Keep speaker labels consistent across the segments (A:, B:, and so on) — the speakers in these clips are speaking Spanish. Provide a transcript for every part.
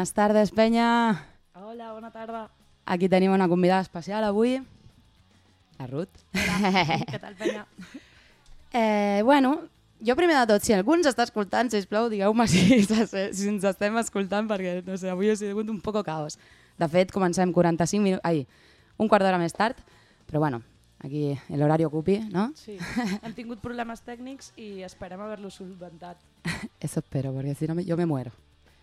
A: Buenas tardes, penya.
B: Hola, bona tarda.
A: Aquí tenim una convidada especial avui, la Ruth.
B: Hola, què tal, penya?
A: Bueno, jo primer de tot, si algú ens està escoltant, sisplau, digueu-me si ens estem escoltant, perquè no sé, avui ha sigut un poco caos. De fet, comencem 45 minuts, un quart d'hora més tard, però bueno, aquí l'horari ocupi, ¿no?
B: Sí, hem tingut problemes tècnics i esperem haver-los solventat.
A: Eso espero, perquè si no jo me muero.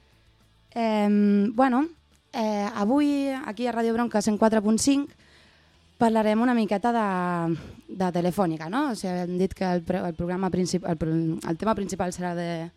A: Avui aquí a Ràdio Bronca 104.5 parlarem una miqueta de telefònica, no? O sigui, hem dit que el tema principal serà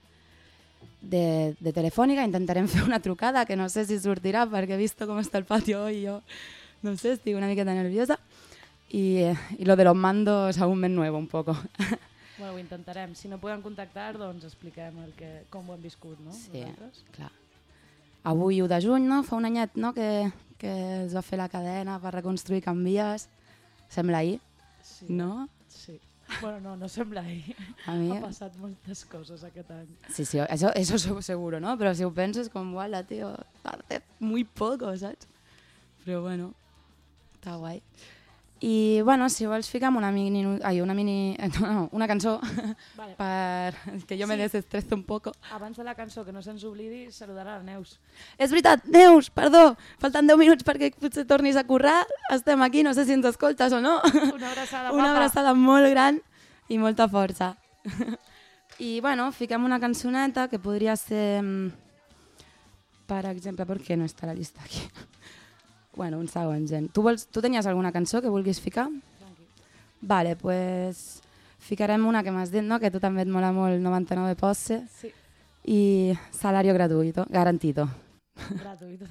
A: de telefònica. Intentarem fer una trucada que no sé si sortirà perquè he vist com està el patio i jo, no sé, estic una miqueta nerviosa. Y lo de los mandos aún me nuevo un poco.
B: Bueno, ho intentarem. Si no podem contactar, doncs expliquem com ho hem viscut, no?
A: Sí, clar. Avui 1 de juny, no? Fa un anyet, no? Que es va fer la cadena per reconstruir Can Vies. Sembla ahir,
B: sí,
A: no?
B: Sí. Bueno, no sembla ahir.
A: A mi...
B: Ha passat moltes coses aquest any.
A: Sí, eso seguro, ¿no? Pero si ho penses com, guala, tío, hace muy poco, saps? Però bueno, està guai. I, bueno, si vols fica'm una cançó,
B: Vale.
A: que jo me desestresso un poco.
B: Abans de la cançó, que no se'ns oblidi, saludar a la Neus.
A: És veritat, Neus, perdó, falten 10 minuts perquè potser tornis a currar, estem aquí, no sé si ens escoltes o no.
B: Una abraçada,
A: Una
B: papa.
A: abraçada molt gran i molta força. I, bueno, fiquem una cançoneta que podria ser, per exemple, per què no està la llista aquí? Bueno, un segon, gent. Tu tenies alguna cançó que vulguis ficar?
B: Tranqui.
A: Vale, pues ficarem una que m'has dit, no? Que tu també et mola molt 99 Posse.
B: Sí,
A: I salario gratuito, garantito.
B: gratuït.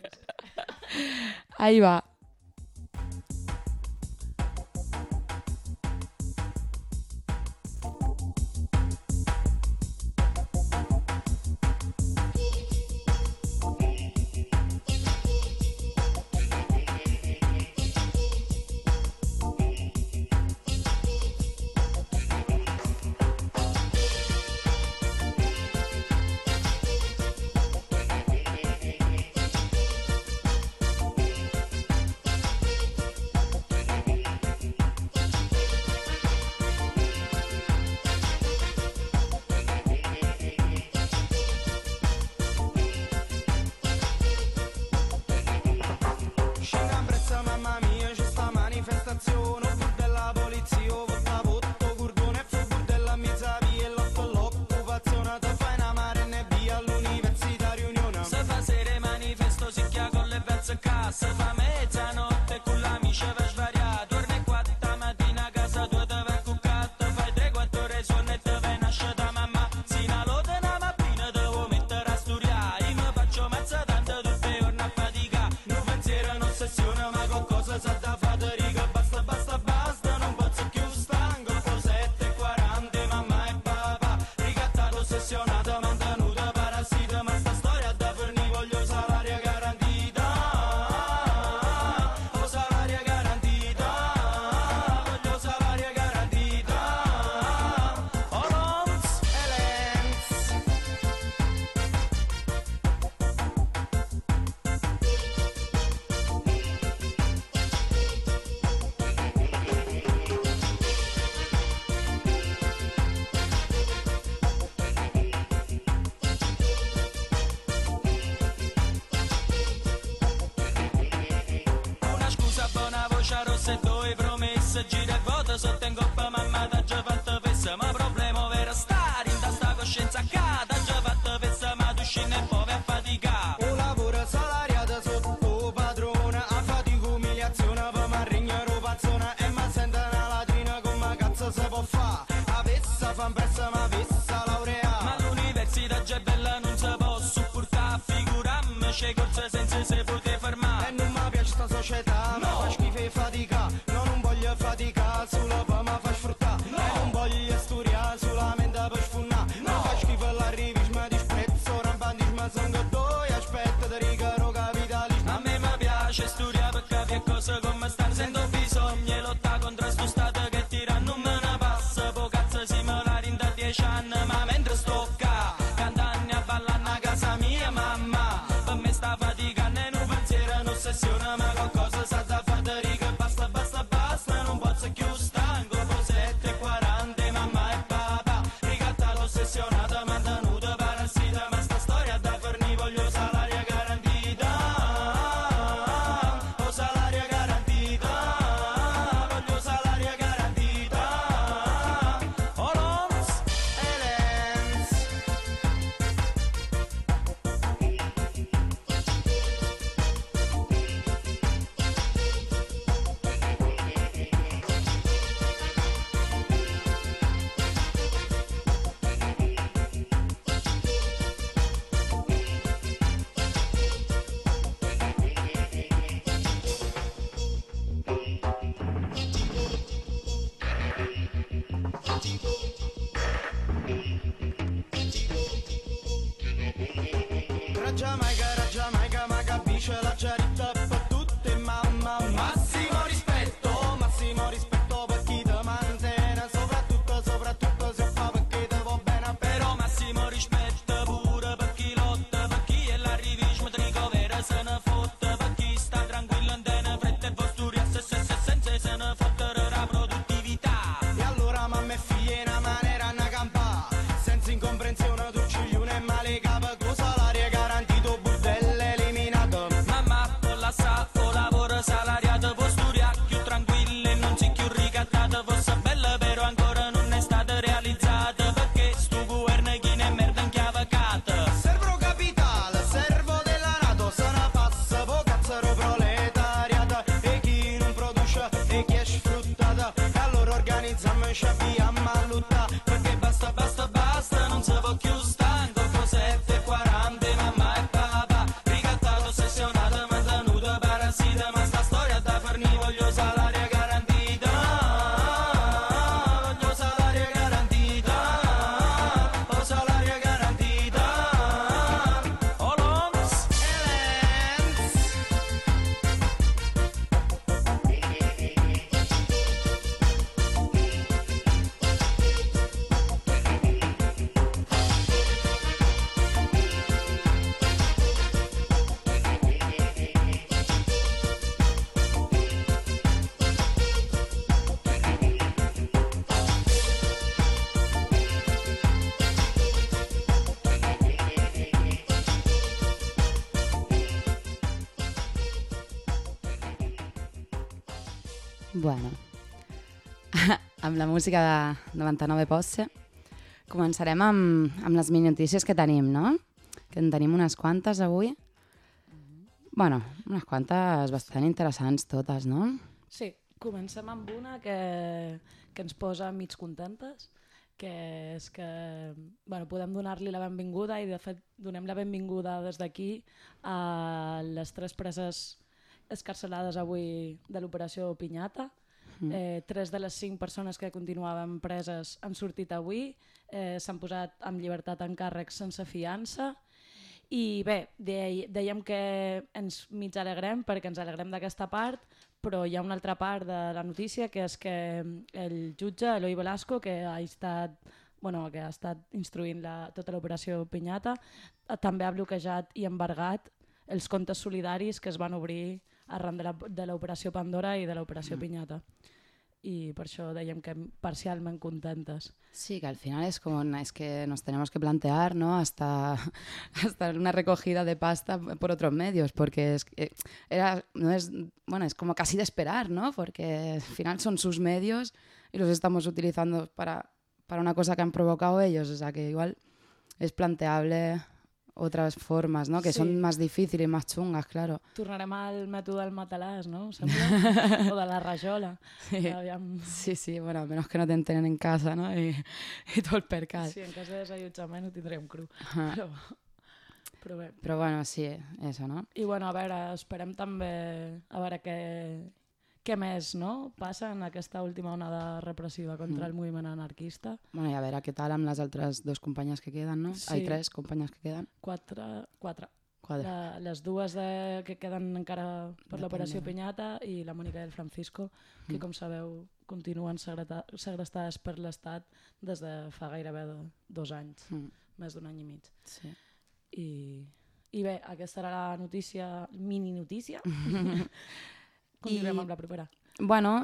A: Ahí va.
C: Gira e vuota sotto in coppa mamma t'ha già fatto fessa ma problema vera stare in sta coscienza accada t'ha già fatto fessa ma tu scendi e poi a faticare un lavoro salariato sotto padrona a fatica umiliazione per m'arrignare pazzona e ma sente una latrina come cazzo si può fa a fessa fa impressa ma fessa laurea ma l'università già è bella non si può supportare figurammi c'è corsa senza se poter fermare e non mi piace sta società no. Ma fa schifo e fatica fatica sulla fama fa sfruttare no. E non voglio studiare solamente per sfunnare no. Ma fa schifo l'arrivismo disprezzo rampantismo sono due aspetta di rigore capitalismo a me mi piace studiare per capire cosa come stanno sento bisogno e lottare contro sto stato che tira non me ne passa po' cazzo similari in da 10 anni ma mentre sto qua cantando a ballare a casa mia mamma per me Giamaica, ma capisce la chiarita per tutte, mamma. Massimo rispetto per chi te mantiene, soprattutto se fa perché te va bene. Però massimo rispetto pure per chi lotta, per chi è l'arrivismo tricovera se ne fotte, per chi sta tranquillo in tene fretta e posturia senza se ne fottere la produttività. E allora mamma e figlia in una maniera una campa, senza incomprensione tu ciglione e male capa, con salario garantito, burdelle eliminato. Mamma con la sa, o lavoro salariato, posturia più tranquilla e non si più ricattata, fosse bella però ancora non è stata realizzata, perché sto governo chi ne merda in chiave cata. Servo capitale, servo della NATO, se ne passa po' cazzaro proletariata, e chi non produce e chi è sfruttata, e allora organizziamo e ci avviamo a lottare, perché basta, non si può più stanco, con 7:40 mamma e papà, ricattato, ossessionato, mantenuto, parassita, ma sta storia da fornire, voglio salario garantito, voglio salario garantito, ho salario garantito, oh l'OMS e l'ENS.
A: Bueno, amb la música de 99 Posse començarem amb les mini notícies que tenim, no? Que en tenim unes quantes avui. Bueno, unes quantes bastant interessants totes, no?
B: Sí, comencem amb una que ens posa mig contentes, que és que podem donar-li la benvinguda, i de fet donem la benvinguda des d'aquí a les 3 preses escarcelades avui de l'operació Pinyata. 3 de les 5 persones que continuaven preses han sortit avui, s'han posat amb llibertat en càrrecs sense fiança, i bé, dèiem que ens mig alegrem perquè ens alegrem d'aquesta part, però hi ha una altra part de la notícia, que és que el jutge Eloi Velasco, que ha estat instruint tota l'operació Pinyata, també ha bloquejat i embargat els comptes solidaris que es van obrir arran de l'operació Pandora i de l'operació Pinyata. Y por eso dèiem que parcialmente contentes.
A: Sí, que al final es que nos tenemos que plantear, ¿no? hasta una recogida de pasta por otros medios, porque es como casi de esperar, ¿no? Porque al final son sus medios y los estamos utilizando para una cosa que han provocado ellos, o sea que igual es planteable otras formas, ¿no? Que son más difíciles y más chungas, claro.
B: Tornarem al mètode del matalàs, ¿no? Sembla? O de la rajola.
A: Sí, bueno, a menos que no te entenen en casa, ¿no? Y todo el percal.
B: Sí, en cas de desallotjament ho tindrem cru. Però bé.
A: Però bueno, sí, eso, no?
B: I bueno, a veure, esperem també a veure què més, no? Passa en aquesta última onada repressiva contra el moviment anarquista.
A: Bueno, i a veure què tal amb les altres 2 companyes que queden, no?
B: Sí.
A: Hay 3 companyes que queden.
B: 4. Les 2 que queden encara per l'operació Pinyata i la Mònica i el Francisco, que com sabeu continuen segrestades per l'Estat des de fa gairebé 2 anys, més d'1 any i mig.
A: Sí.
B: I bé, aquesta era la notícia, mini notícia. Continuem amb la propera.
A: Bueno,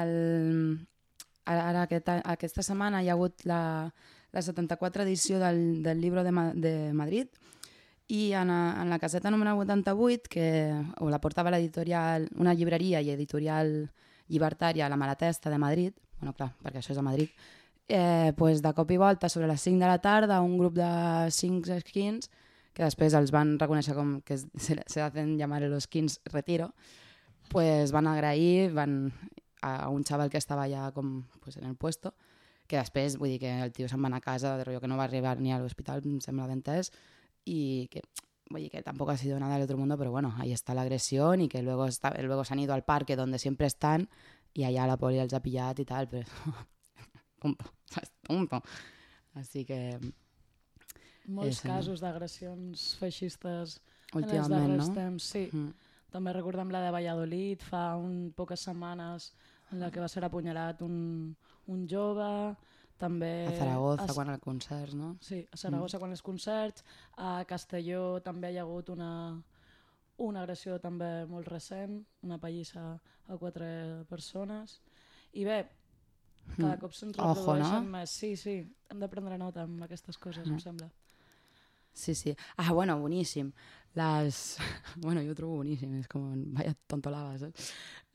A: ara aquesta setmana hi ha hagut la 74 edició del Libro de Madrid, i en la caseta número 88, o la portava l'editorial, una llibreria i editorial llibertària, La Malatesta de Madrid, bueno, clar, perquè això és a Madrid, pues de cop i volta, sobre les 5 de la tarda, un grup de 5 esquins, que després els van reconèixer com que se hacen llamar los skins retiro, pues van agrair a un xaval que estava allà com pues, en el puesto, que després, vull dir que el tio se'n va anar a casa, de rotllo que no va arribar ni a l'hospital, em sembla ben entès, y que, oye, que tampoco ha sido nada del otro mundo, pero bueno, ahí está la agresión y que luego se han ido al parque donde siempre están y allá la poli els ha pillat y tal, pero tonto. Así que
B: Molts casos d'agressions feixistes en els
A: últimament,
B: darrers
A: no?
B: temps, sí. També recordem la de Valladolid fa poques setmanes en la que va ser apunyalat un jove, també...
A: A Zaragoza, quan els concerts, no?
B: Sí, a Saragossa quan els concerts, a Castelló també hi ha hagut una agressió també molt recent, una pallissa a 4 persones, i bé, cada cop se'n reprodueixen més. Sí, hem de prendre nota amb aquestes coses, em sembla.
A: Sí. Ah, bueno, boníssim. Bueno, jo ho trobo boníssim, és com, vaya tontolava, saps?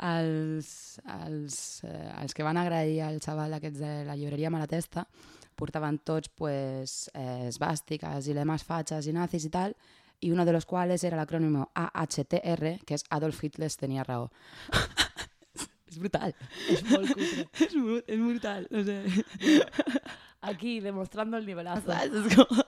A: Els que van agrair al xaval aquests de la llibreria Malatesta portaven tots pues, esvàstiques i lemes fatxes i nazis i tal, y uno de los cuales era el acrónimo AHTR, que es Adolf Hitler tenía raó. És brutal.
B: És molt cutre.
A: És brutal. No sé.
B: Aquí, demostrando el nivelazo.
A: És com...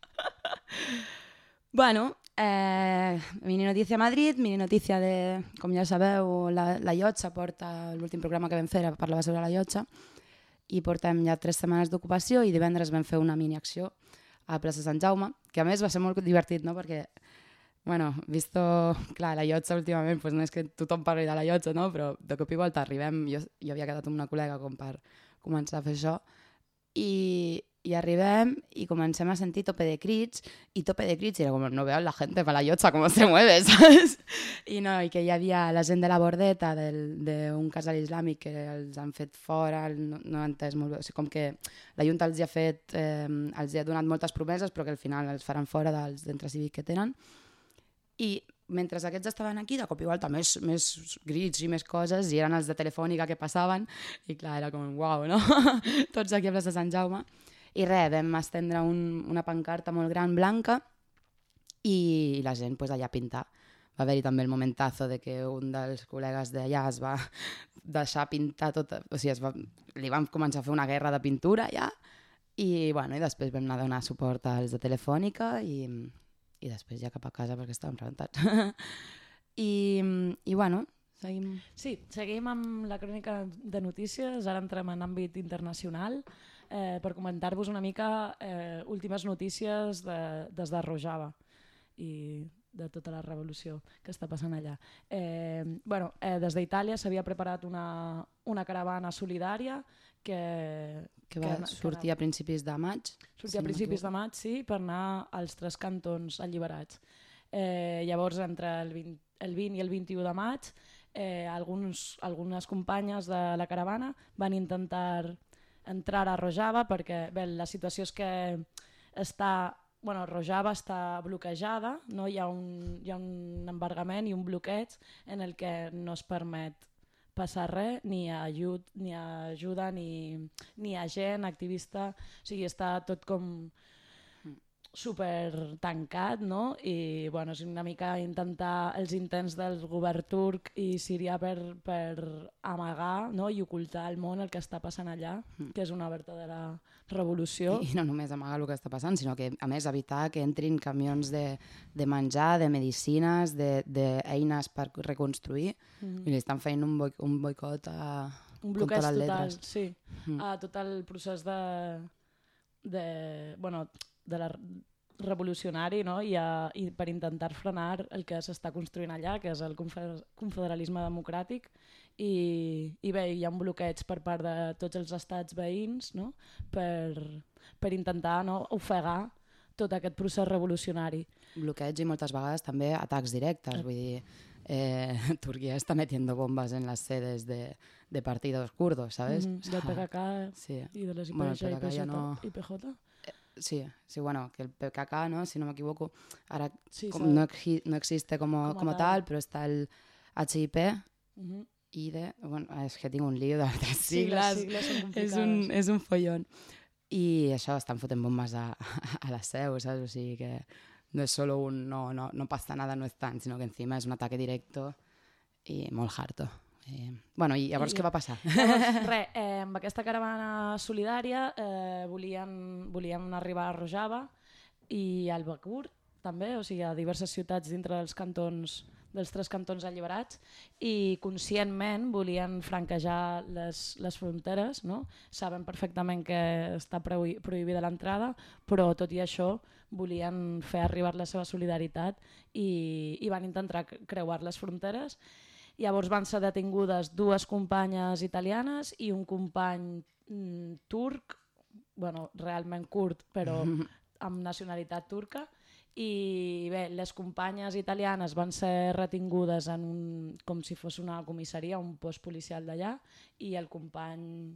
A: Bueno, mini notícia a Madrid, mini notícia de, com ja sabeu, la Llotja porta l'últim programa que vam fer, parlava sobre la Llotja, i portem ja 3 setmanes d'ocupació i divendres vam fer una mini acció a plaça Sant Jaume, que a més va ser molt divertit, no? Perquè, bueno, visto, clar, la Llotja últimament, pues no és que tothom parli de la Llotja, no? Però de cop i volta arribem, jo havia quedat amb una col·lega com per començar a fer això, y arribem y comencem a sentir tope de crits, y era com, no veo la gente per la Llotja com se mueve, ¿sabes? I que hi havia la gent de la Bordeta d'un casal islàmic que els han fet fora, no he entès molt bé, o sigui, com que la Junta els ha donat moltes promeses però que al final els faran fora dels centres cívics que tenen, i mentre aquests estaven aquí, de cop i volta més grits i més coses, i eren els de Telefònica que passaven, i clar, era com, uau, no? Tots aquí a plaça Sant Jaume. I res, vam estendre una pancarta molt gran blanca i la gent pues, allà a pintar. Va haver-hi també el momentazo de que un dels col·legues d'allà es va deixar pintar tot, o sigui, li vam començar a fer una guerra de pintura ja, i, bueno, i després vam anar a donar suport als de Telefònica i després ja cap a casa perquè estàvem rebentats. I bueno, seguim...
B: Sí, seguim amb la crònica de notícies, ara entrem en àmbit internacional, per comentar-vos una mica últimes notícies des de Rojava i de tota la revolució que està passant allà. Des d'Itàlia s'havia preparat una caravana solidària que
A: va sortir a principis de maig.
B: Sortir a principis de maig, sí, per anar als 3 cantons alliberats. Llavors, entre el 20 i el 21 de maig, algunes companyes de la caravana van intentar entrar a Rojava perquè la situació és que Rojava està bloquejada, no? Hi ha un embargament i un bloqueig en el que no es permet passar res, ni ajuda, ni agent, activista, o sigui, està tot com super tancat, no? I bueno, és una mica intentar els intents del govern turc i sirià per amagar, no? I ocultar al món el que està passant allà, que és una verdadera revolució.
A: I no només amagar el que està passant, sinó que a més evitar que entrin camions de menjar, de medicines, d'eines per reconstruir, i li estan fent un boicot a
B: un bloqueig total, sí, a tot el procés de la revolucionari, no? I per intentar frenar el que s'està construint allà, que és el confederalisme democràtic, i bé, hi ha un bloqueig per part de tots els estats veïns, no? per intentar, no, ofegar tot aquest procés revolucionari.
A: Bloqueig i moltes vegades també atacs directes, vull dir, Turquía está metiendo bombas en las sedes de partidos kurdos, ¿sabes?
B: Del PKK
A: sí.
B: Y de las IPG,
A: bueno, el PKK
B: IPJ,
A: ya no...
B: IPJ.
A: Sí, bueno, que el PKK, ¿no? Si no me equivoco, ahora
B: sí,
A: no existe como tal, pero está el HIP y bueno, es que tinc un lío de les sigles, és un follón. I això, estan fotent bombes a la seu, saps? O sigui que no és solo un no passa nada, no és tant, sinó que encima és un ataque directo i molt harto. Bueno, i llavors què va passar?
B: Llavors, amb aquesta caravana solidària volien arribar a Rojava i al Bakur també, o sigui, a diverses ciutats dintre dels 3 cantons alliberats, i conscientment volien franquejar les fronteres, no? Saben perfectament que està prohibida l'entrada, però tot i això volien fer arribar la seva solidaritat i van intentar creuar les fronteres. Llavors van ser detingudes 2 companyes italianes i un company turc, bueno, realment kurd, però amb nacionalitat turca. I bé, les companyes italianes van ser retingudes en com si fos una comissaria, un post policial d'allà, i el company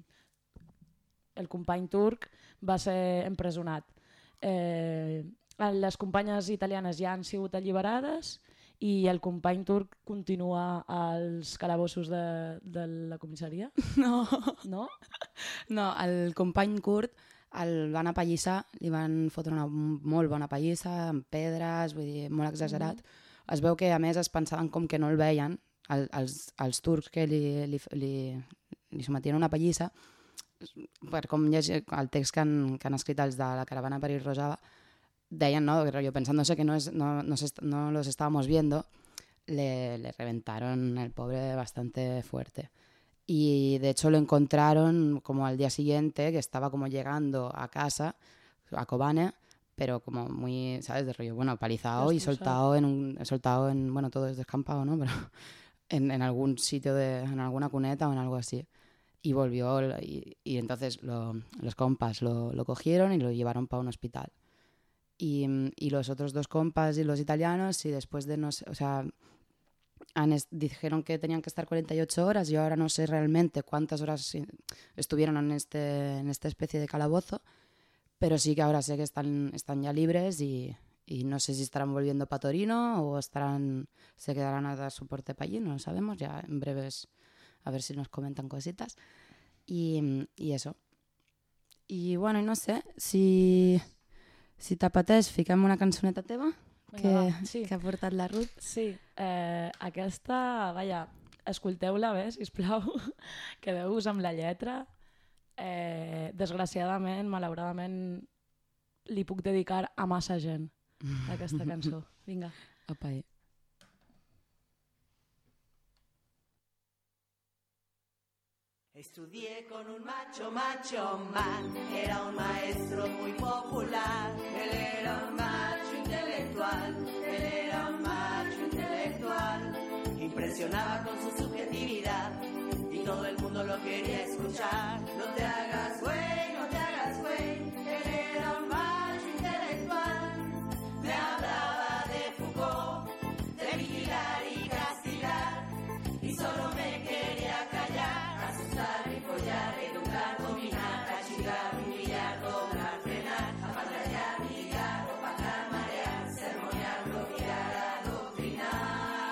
B: turc va ser empresonat. Les companyes italianes ja han sigut alliberades i el company turc continua als calabossos de la comissaria?
A: No.
B: No?
A: No, el company kurd el van apallissar, li van fotre una molt bona pallissa, amb pedres, vull dir, molt exagerat. Es veu que a més es pensaven com que no el veien, els turcs que li sometien una pallissa, per com llegir el text que han escrit els de la caravana París Rosava, deien, ¿no? Yo pensándose que no los estábamos viendo, le reventaron el pobre bastante fuerte. Y de hecho lo encontraron como al día siguiente, que estaba como llegando a casa, a Kobane, pero como muy, ¿sabes? De rollo, bueno, palizado y soltado en, bueno, todo es descampado, ¿no? Pero en algún sitio, en alguna cuneta o en algo así. Y volvió, y entonces los compas lo cogieron y lo llevaron para un hospital. Y los otros 2 compas y los italianos, y después de, no sé, o sea, dijeron que tenían que estar 48 horas, yo ahora no sé realmente cuántas horas estuvieron en esta especie de calabozo, pero sí que ahora sé que están ya libres y no sé si estarán volviendo para Torino o se quedarán a dar soporte para allí, no lo sabemos, ya en breves a ver si nos comentan cositas y eso. I bueno, no sé, si t'apeteix fiquem una cançoneta teva que ha portat la Ruth.
B: Sí, aquesta, vaja, escolteu-la bé, sisplau, quedeu-vos amb la lletra. Desgraciadament, malauradament, li puc dedicar a massa gent aquesta cançó. Vinga.
A: Opa,
D: Estudié con un macho man, era un maestro muy popular. Él era un macho intelectual, él era un macho intelectual. Impresionaba con su subjetividad y todo el mundo lo quería escuchar. No te hagas güey, no te hagas güey, él era un macho intelectual. Me hablaba de Foucault, de vigilar y castigar, y solo me quería callar, asustar, follar, educar, dominar, castigar, humillar, doblar, frenar, apantallar, ligar, opacar, marear, sermonear, bloquear, adoctrinar.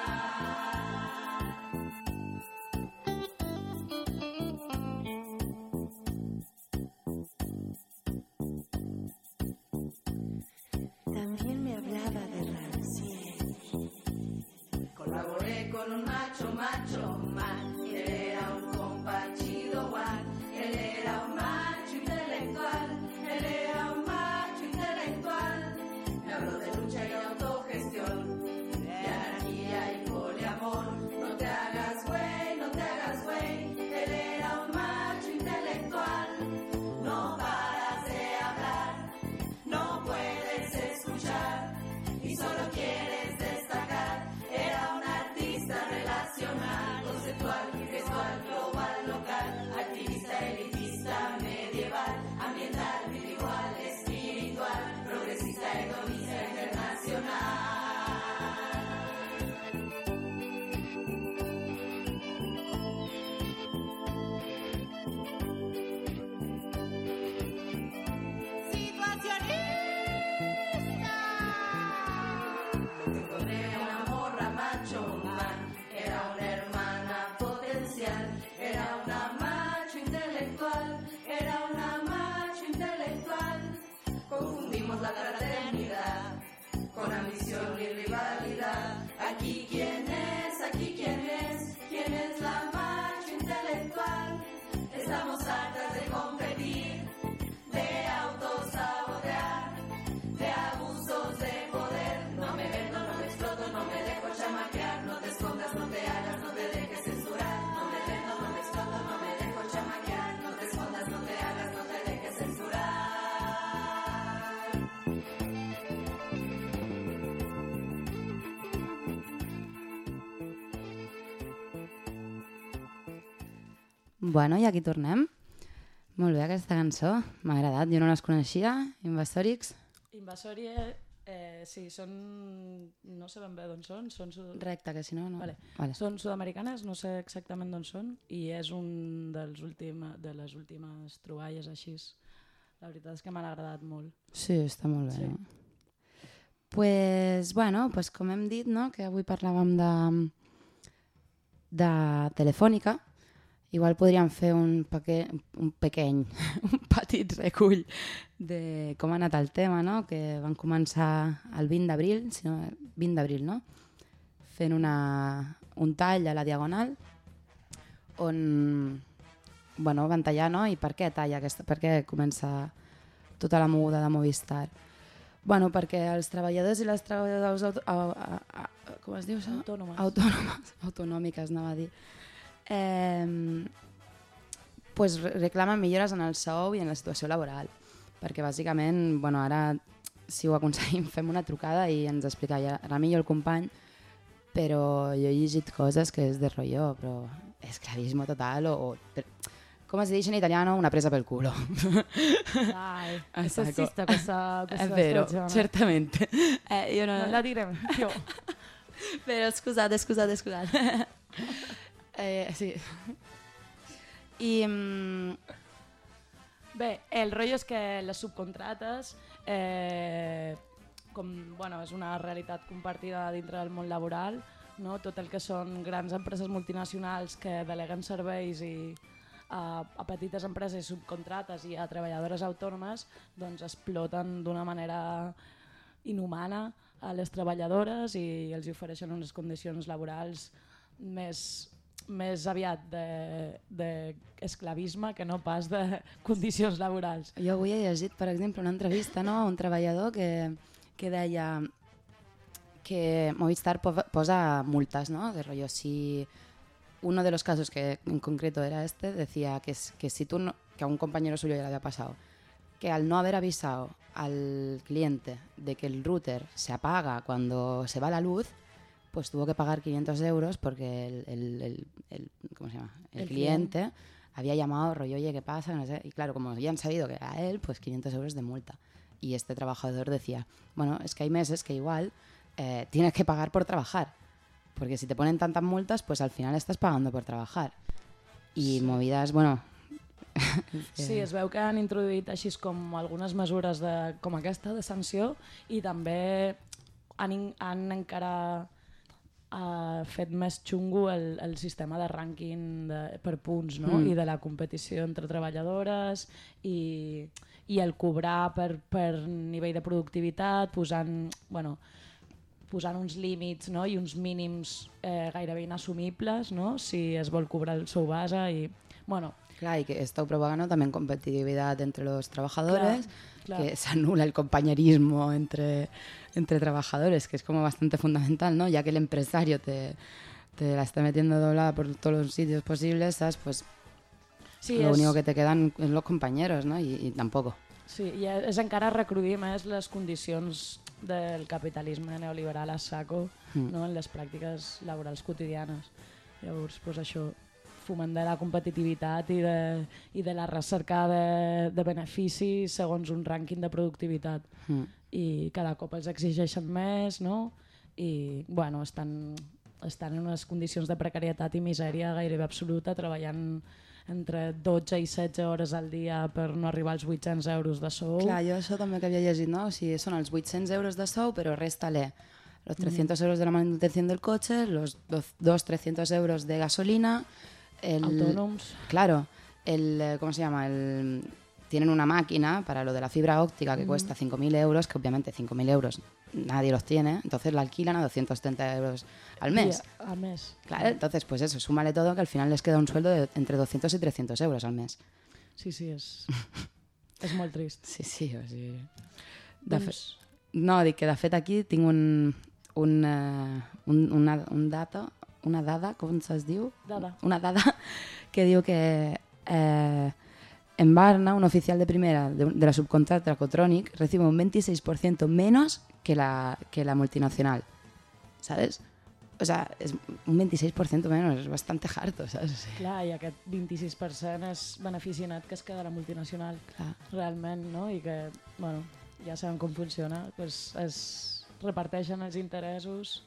D: También me hablaba de Rancière. Colaboré con un macho man, y él era un compa chido guan. Él era un macho intelectual, él era un macho intelectual. Me habló de lucha y autogestión, de anarquía y poliamor. No te hagas güey, no te hagas güey, él era un macho intelectual. No paras de hablar, no puedes escuchar y solo quieres destacar. Era un artista relacional, conceptual, gestual, global, local, activista, elitista, medieval, ambiental, virtual, espiritual, progresista, hedonista, internacional. Era una hermana potencial, era una macho intelectual, confundimos la fraternidad con ambición y rivalidad. Aquí quién es la macho intelectual. Estamos hartas de competir, de autosabotear, de abusos de poder. No me vendo, no me exploto, no me dejo chamaquear. No te escondas, no te hagas, no te dejes censurar. No me vendo, no me exploto, no me dejo chamaquear. No te escondas, no te hagas, no te dejes censurar.
A: Bueno, i aquí tornem. Molt bé, aquesta cançó. M'ha agradat, jo no les coneixia. Invasòrics.
B: Invasorie, sí, són... No sé ben bé d'on són.
A: Recte, que si no... no.
B: Vale.
A: Vale.
B: Són sud-americanes, no sé exactament d'on són, i és un de les últimes troballes així. La veritat és que m'han agradat molt.
A: Sí, està molt bé.
B: Sí.
A: No? Pues, bueno, pues com hem dit, no? Que avui parlàvem de Telefònica. Igual podríem fer un pequeny, un petit recull de com ha anat el tema, no? Que van començar el 20 d'abril, 20 d'abril, no? Fent un tall a la Diagonal on van tallar, no? I per què talla per què comença tota la moguda de Movistar? Bueno, perquè els treballadors i les treballadores com es diu això? Autonòmiques, anava a dir. Pues reclamen millores en el sou i en la situació laboral. Perquè bàsicament, ara si ho aconseguim fem una trucada i ens explica ara millor el company, però jo he llegit coses que és de rotllo, però esclavismo total o come si dice in italiano, una presa per culo.
B: Dai, è sessista questa
A: È vero,
B: espressione.
A: certamente. Io
B: Non la diremo più.
A: Però scusate. Sí. I...
B: Bé, el rotllo és que les subcontrates, és una realitat compartida dintre del món laboral, no? Tot el que són grans empreses multinacionals que deleguen serveis a petites empreses i subcontrates i a treballadores autònomes, doncs exploten d'una manera inhumana a les treballadores i els ofereixen unes condicions laborals més aviat d'esclavisme que no pas de condicions laborals.
A: Jo avui he llegit, per exemple, una entrevista a un treballador que deia que Movistar posa multas, ¿no? De rollo, si uno de los casos que en concreto era decía que si tú que a un compañero suyo ya le había pasado, que al no haber avisado al cliente de que el router se apaga cuando se va la luz, pues tuvo que pagar 500 euros porque ¿cómo se llama? El cliente había llamado, rollo, oye, ¿qué pasa? No sé. Y claro, como ya han sabido que era él, pues 500 euros de multa. Y este trabajador decía, bueno, es que hay meses que igual tienes que pagar por trabajar, porque si te ponen tantas multas, pues al final estás pagando por trabajar. I movides,
B: Sí, es veu que han introduït així com algunes mesures com aquesta de sanció i també han encara fet més xungo el sistema de rànquing per punts, no? I de la competició entre treballadores i el cobrar per nivell de productivitat, posant uns límits, no? I uns mínims gairebé inassumibles, no? Si es vol cobrar el sou base i...
A: Claro, y que estado propagando también competitividad entre los trabajadores,
B: claro.
A: Que se anula el compañerismo entre trabajadores, que es como bastante fundamental, ¿no? Ya que el empresario te la está metiendo doblada por todos los sitios posibles, ¿sabes? Pues sí, lo único que te quedan es los compañeros, ¿no? Y tampoco.
B: Sí, i és encara recrudir més les condicions del capitalisme neoliberal a saco, no? En les pràctiques laborals quotidianes. Llavors, doncs això, foment de la competitivitat i de la recerca de beneficis segons un rànquing de productivitat. I cada cop els exigeixen més, no? I estan en unes condicions de precarietat i misèria gairebé absoluta, treballant entre 12 i 16 hores al dia per no arribar als 800 euros de sou.
A: Clar, jo això també que havia llegit, no? O sigui, són els 800 euros de sou, però réstale los 300 euros de la manutención del coche, los 300 euros de gasolina,
B: autónomos.
A: Claro, ¿cómo se llama? Tienen una máquina para lo de la fibra óptica que cuesta 5.000 euros, que obviamente 5.000 euros nadie los tiene, entonces la alquilan a 230 euros al mes.
B: Al mes.
A: Claro, entonces pues eso, súmale todo que al final les queda un sueldo de entre 200 y 300 euros al mes.
B: Sí, és molt trist.
A: Sí, o sigui... No, dic que de fet aquí tinc una dada, com es diu? Una dada que diu que en Varna un oficial de primera de la subcontrata Cotronic recibe un 26% menos que la multinacional, ¿sabes? O sea, es un 26% menos, és bastante harto, saps? O sigui,
B: Clar, i aquest 26% és benefici net que es queda la multinacional,
A: clar.
B: realment, no? I que, bueno, ja sabem com funciona, pues es reparteixen els interessos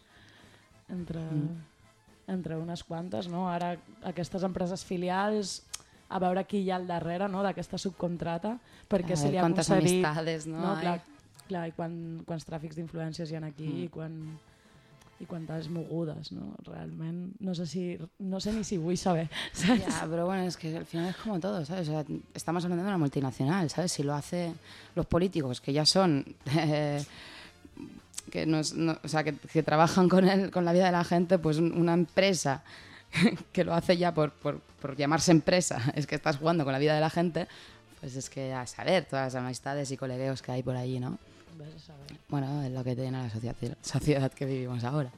B: entre unes quantes, no? Ara aquestes empreses filials, a veure qui hi ha al darrere, no?, d'aquesta subcontrata, perquè se li ha
A: Quantes
B: concedit...
A: amistades, no?
B: No,
A: Ai.
B: clar, i quants tràfics d'influències hi ha aquí i quantes mogudes, no? Realment, no sé ni si vull saber, saps?
A: Ya, pero bueno, es que al final es como todo, ¿sabes? O sea, estamos hablando de una multinacional, ¿sabes? Si lo hacen los políticos, que ya son... que trabajan con la vida de la gente, pues una empresa que lo hace ya por llamarse empresa, es que estás jugando con la vida de la gente, pues es que a saber todas las amistades y colegueos que hay por allí, ¿no?
B: Ves a saber.
A: Bueno, es lo que tiene la sociedad que vivimos ahora.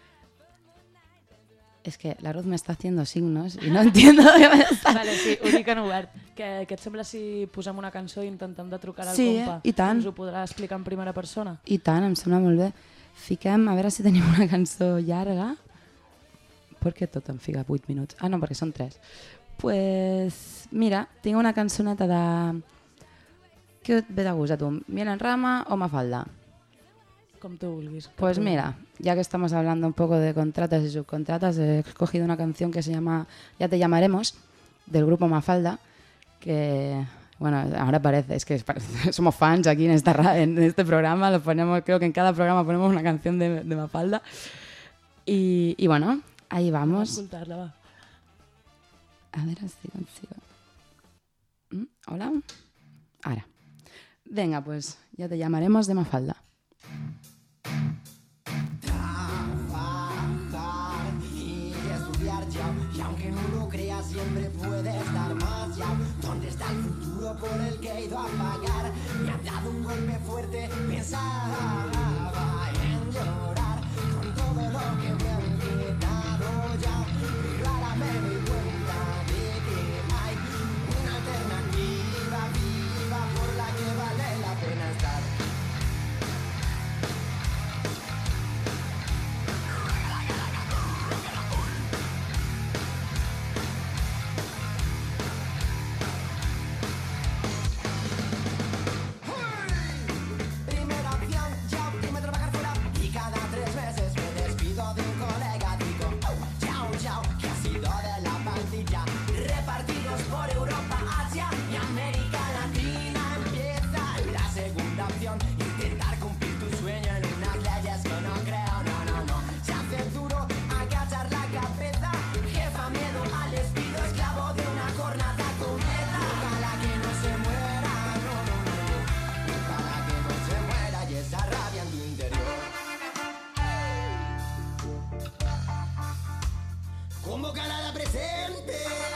A: Es que la Ruth me está haciendo signos y no entiendo de què m'està...
B: Vale, sí, ho dic en obert. Què et sembla si posem una cançó i intentem de trucar al
A: Sí,
B: compa?
A: i tant.
B: Ens ho podrà explicar en primera persona?
A: I tant, em sembla molt bé. Fiquem, a veure si tenim una cançó llarga. Per què tot em fica 8 minuts? Ah, no, perquè són 3. Pues, mira, tinc una cançoneta de... Què et ve de gust a tu? Miel en rama o Mafalda?
B: Com tu vulguis.
A: Pues mira, ya que estamos hablando un poco de contratas y subcontratas, he escogido una canción que se llama Ya te llamaremos, del grupo Mafalda, que, bueno, ahora parece, es que somos fans aquí en este programa, lo ponemos, creo que en cada programa ponemos una canción de Mafalda. Y bueno, ahí vamos.
B: Escoltar-la, va.
A: A ver si consigo. ¿Hola? Ahora. Venga, pues Ya te llamaremos de Mafalda.
E: Trabajar y estudiar ya, y aunque no lo creas siempre puedes dar más ya. ¿Dónde está el futuro por el que he ido a pagar? Me han dado un golpe fuerte, pensaba en llorar con todo lo que me han quitado ya, pero ahora me doy cuenta de que hay una alternativa viva por la que vale la pena estar. Primera opción, ya última trabajar fuera. Y cada 3 meses me despido de un colega. Digo, chao, chao, que ha sido de la pandilla. Repartidos por Europa, Asia y América Latina. Empieza la segunda opción, intentar cumplir tu sueño en unas leyes que no creo, no. Se hace duro agachar la cabeza. Jefa, miedo al despido, esclavo de una jornada completa. Ojalá que no se muera, no. Ojalá que no se muera y esa rabia en tu interior. Convocar a la presente.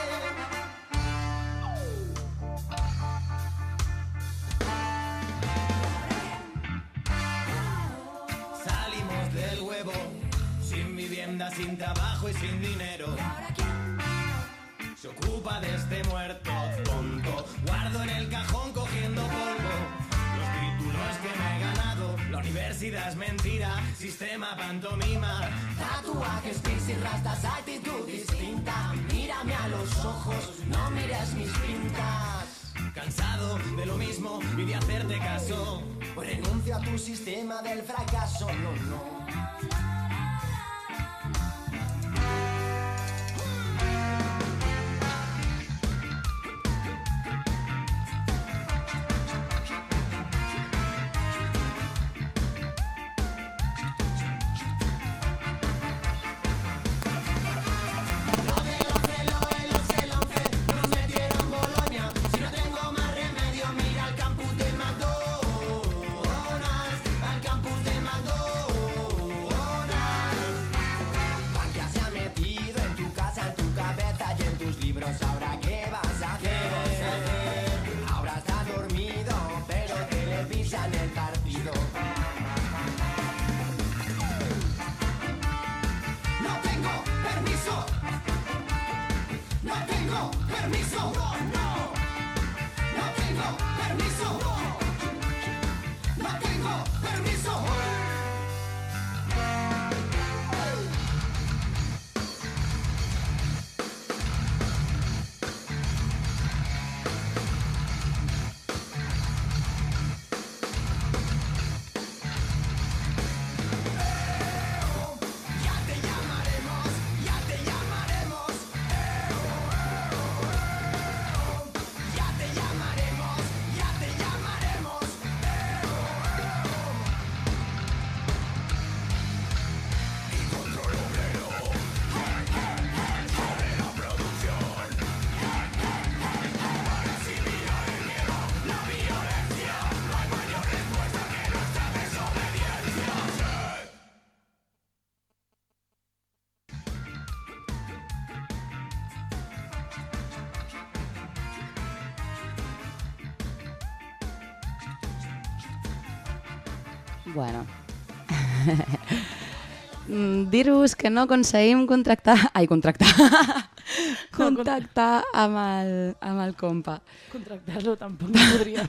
E: Salimos del huevo, sin vivienda, sin trabajo y sin dinero. Se ocupa de este muerto tonto. Guardo en el cajón cogiendo polvo los títulos que me he ganado. La universidad es mentira, sistema pantomima. Tatuajes, piercing, rastas, actitud distinta. Mírame a los ojos, no mires mis pintas. Cansado de lo mismo y de hacerte caso. Renuncio a tu sistema del fracaso, no. Ahora qué vas a hacer, ahora estás dormido, pero televisan el partido. No tengo permiso, no tengo permiso, no tengo permiso, no tengo permiso.
A: Bueno. Dir-vos que no aconseguim contactar amb el compa.
B: Contractar-lo tampoc no podríem.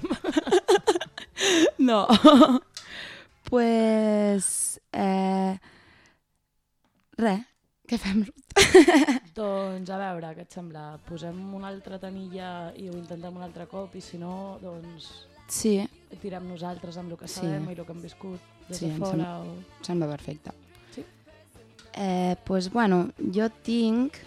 A: No. Pues... res, què fem?
B: Doncs a veure, què et sembla? Posem una altra tanilla i ho intentem un altre cop i si no, doncs
A: Sí,
B: tirem nosaltres amb el que
A: Sí.
B: sabem i el que hem viscut des
A: Sí,
B: de
A: em
B: fora.
A: em sembla perfecte.
B: Sí.
A: Pues bueno, jo tinc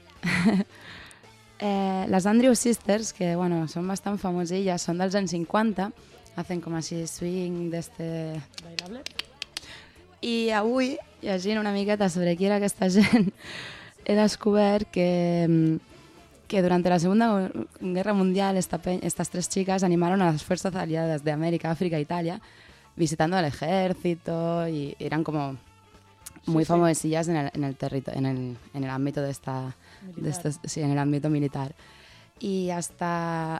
A: les Andrew Sisters, que bueno, són bastant famosilles, són dels anys 50, hacen com així swing d'este...
B: Bailable?
A: I avui, llegint una miqueta sobre qui era aquesta gent, he descobert que durante la Segunda Guerra Mundial estas tres chicas animaron a las fuerzas aliadas de América, África e Italia, visitando el ejército y eran como muy famosillas en el ámbito de en el ámbito militar. Y hasta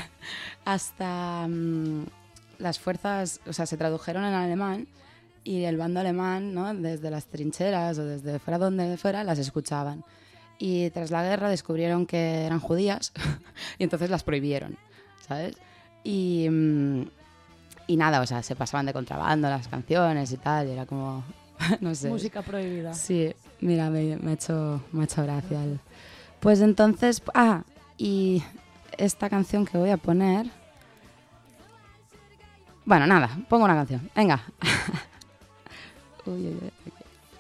A: las fuerzas, o sea, se tradujeron en alemán y el bando alemán, ¿no?, desde las trincheras o desde fuera donde fuera, las escuchaban. Y tras la guerra descubrieron que eran judías y entonces las prohibieron, ¿sabes? Y nada, o sea, se pasaban de contrabando las canciones y tal, y era como, no sé.
B: Música prohibida.
A: Sí, mira, me ha hecho gracia. Pues entonces, y esta canción que voy a poner... Bueno, nada, pongo una canción, venga. Uy, aquí.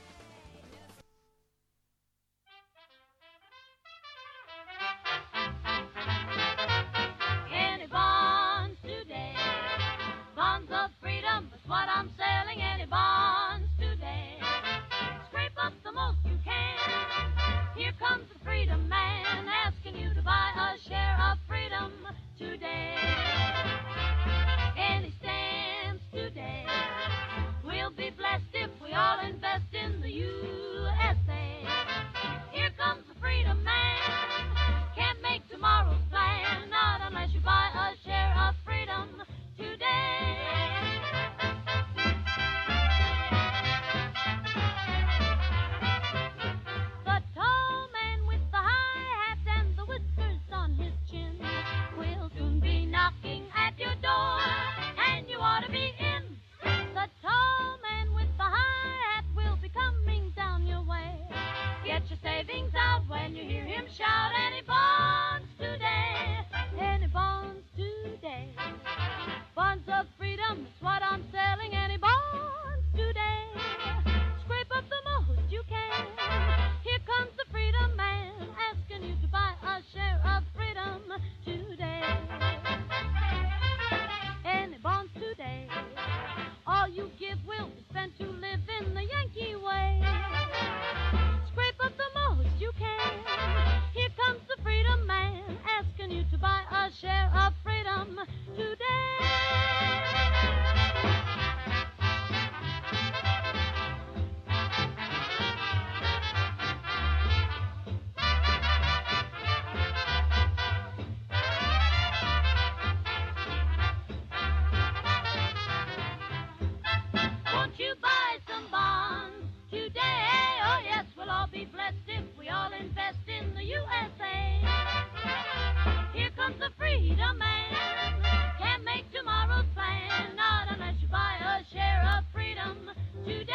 F: Any bonds today? Bonds of freedom is what I'm selling. Any bonds today? Scrape up the most you can. Here comes the freedom man asking you to buy a share of freedom today. Any stamps today? We'll be blessed if we all invest in the USA. Here comes the freedom man. Can't make tomorrow's plan, not unless you buy a share of freedom today. The tall man with the high hat and the whiskers on his chin will soon be knocking at your door, and you ought to be in. The tall man with the high hat will be coming down your way. Get your savings out when you hear him shout, any bonds today, any bonds today. Bonds of freedom is what I'm selling, any bonds today. Scrape up the most you can. Here comes the freedom man asking you to buy a share of freedom today. Any bonds today. All you give will be spent to live in the Yankee way. Scrape up the most you can. Here comes the freedom man asking you to buy a share of freedom today. Won't you buy some bonds today? Oh yes, we'll all be blessed if we all invest in the USA. Here comes the freedom man. Can't make tomorrow's plan, not unless you buy a share of freedom today.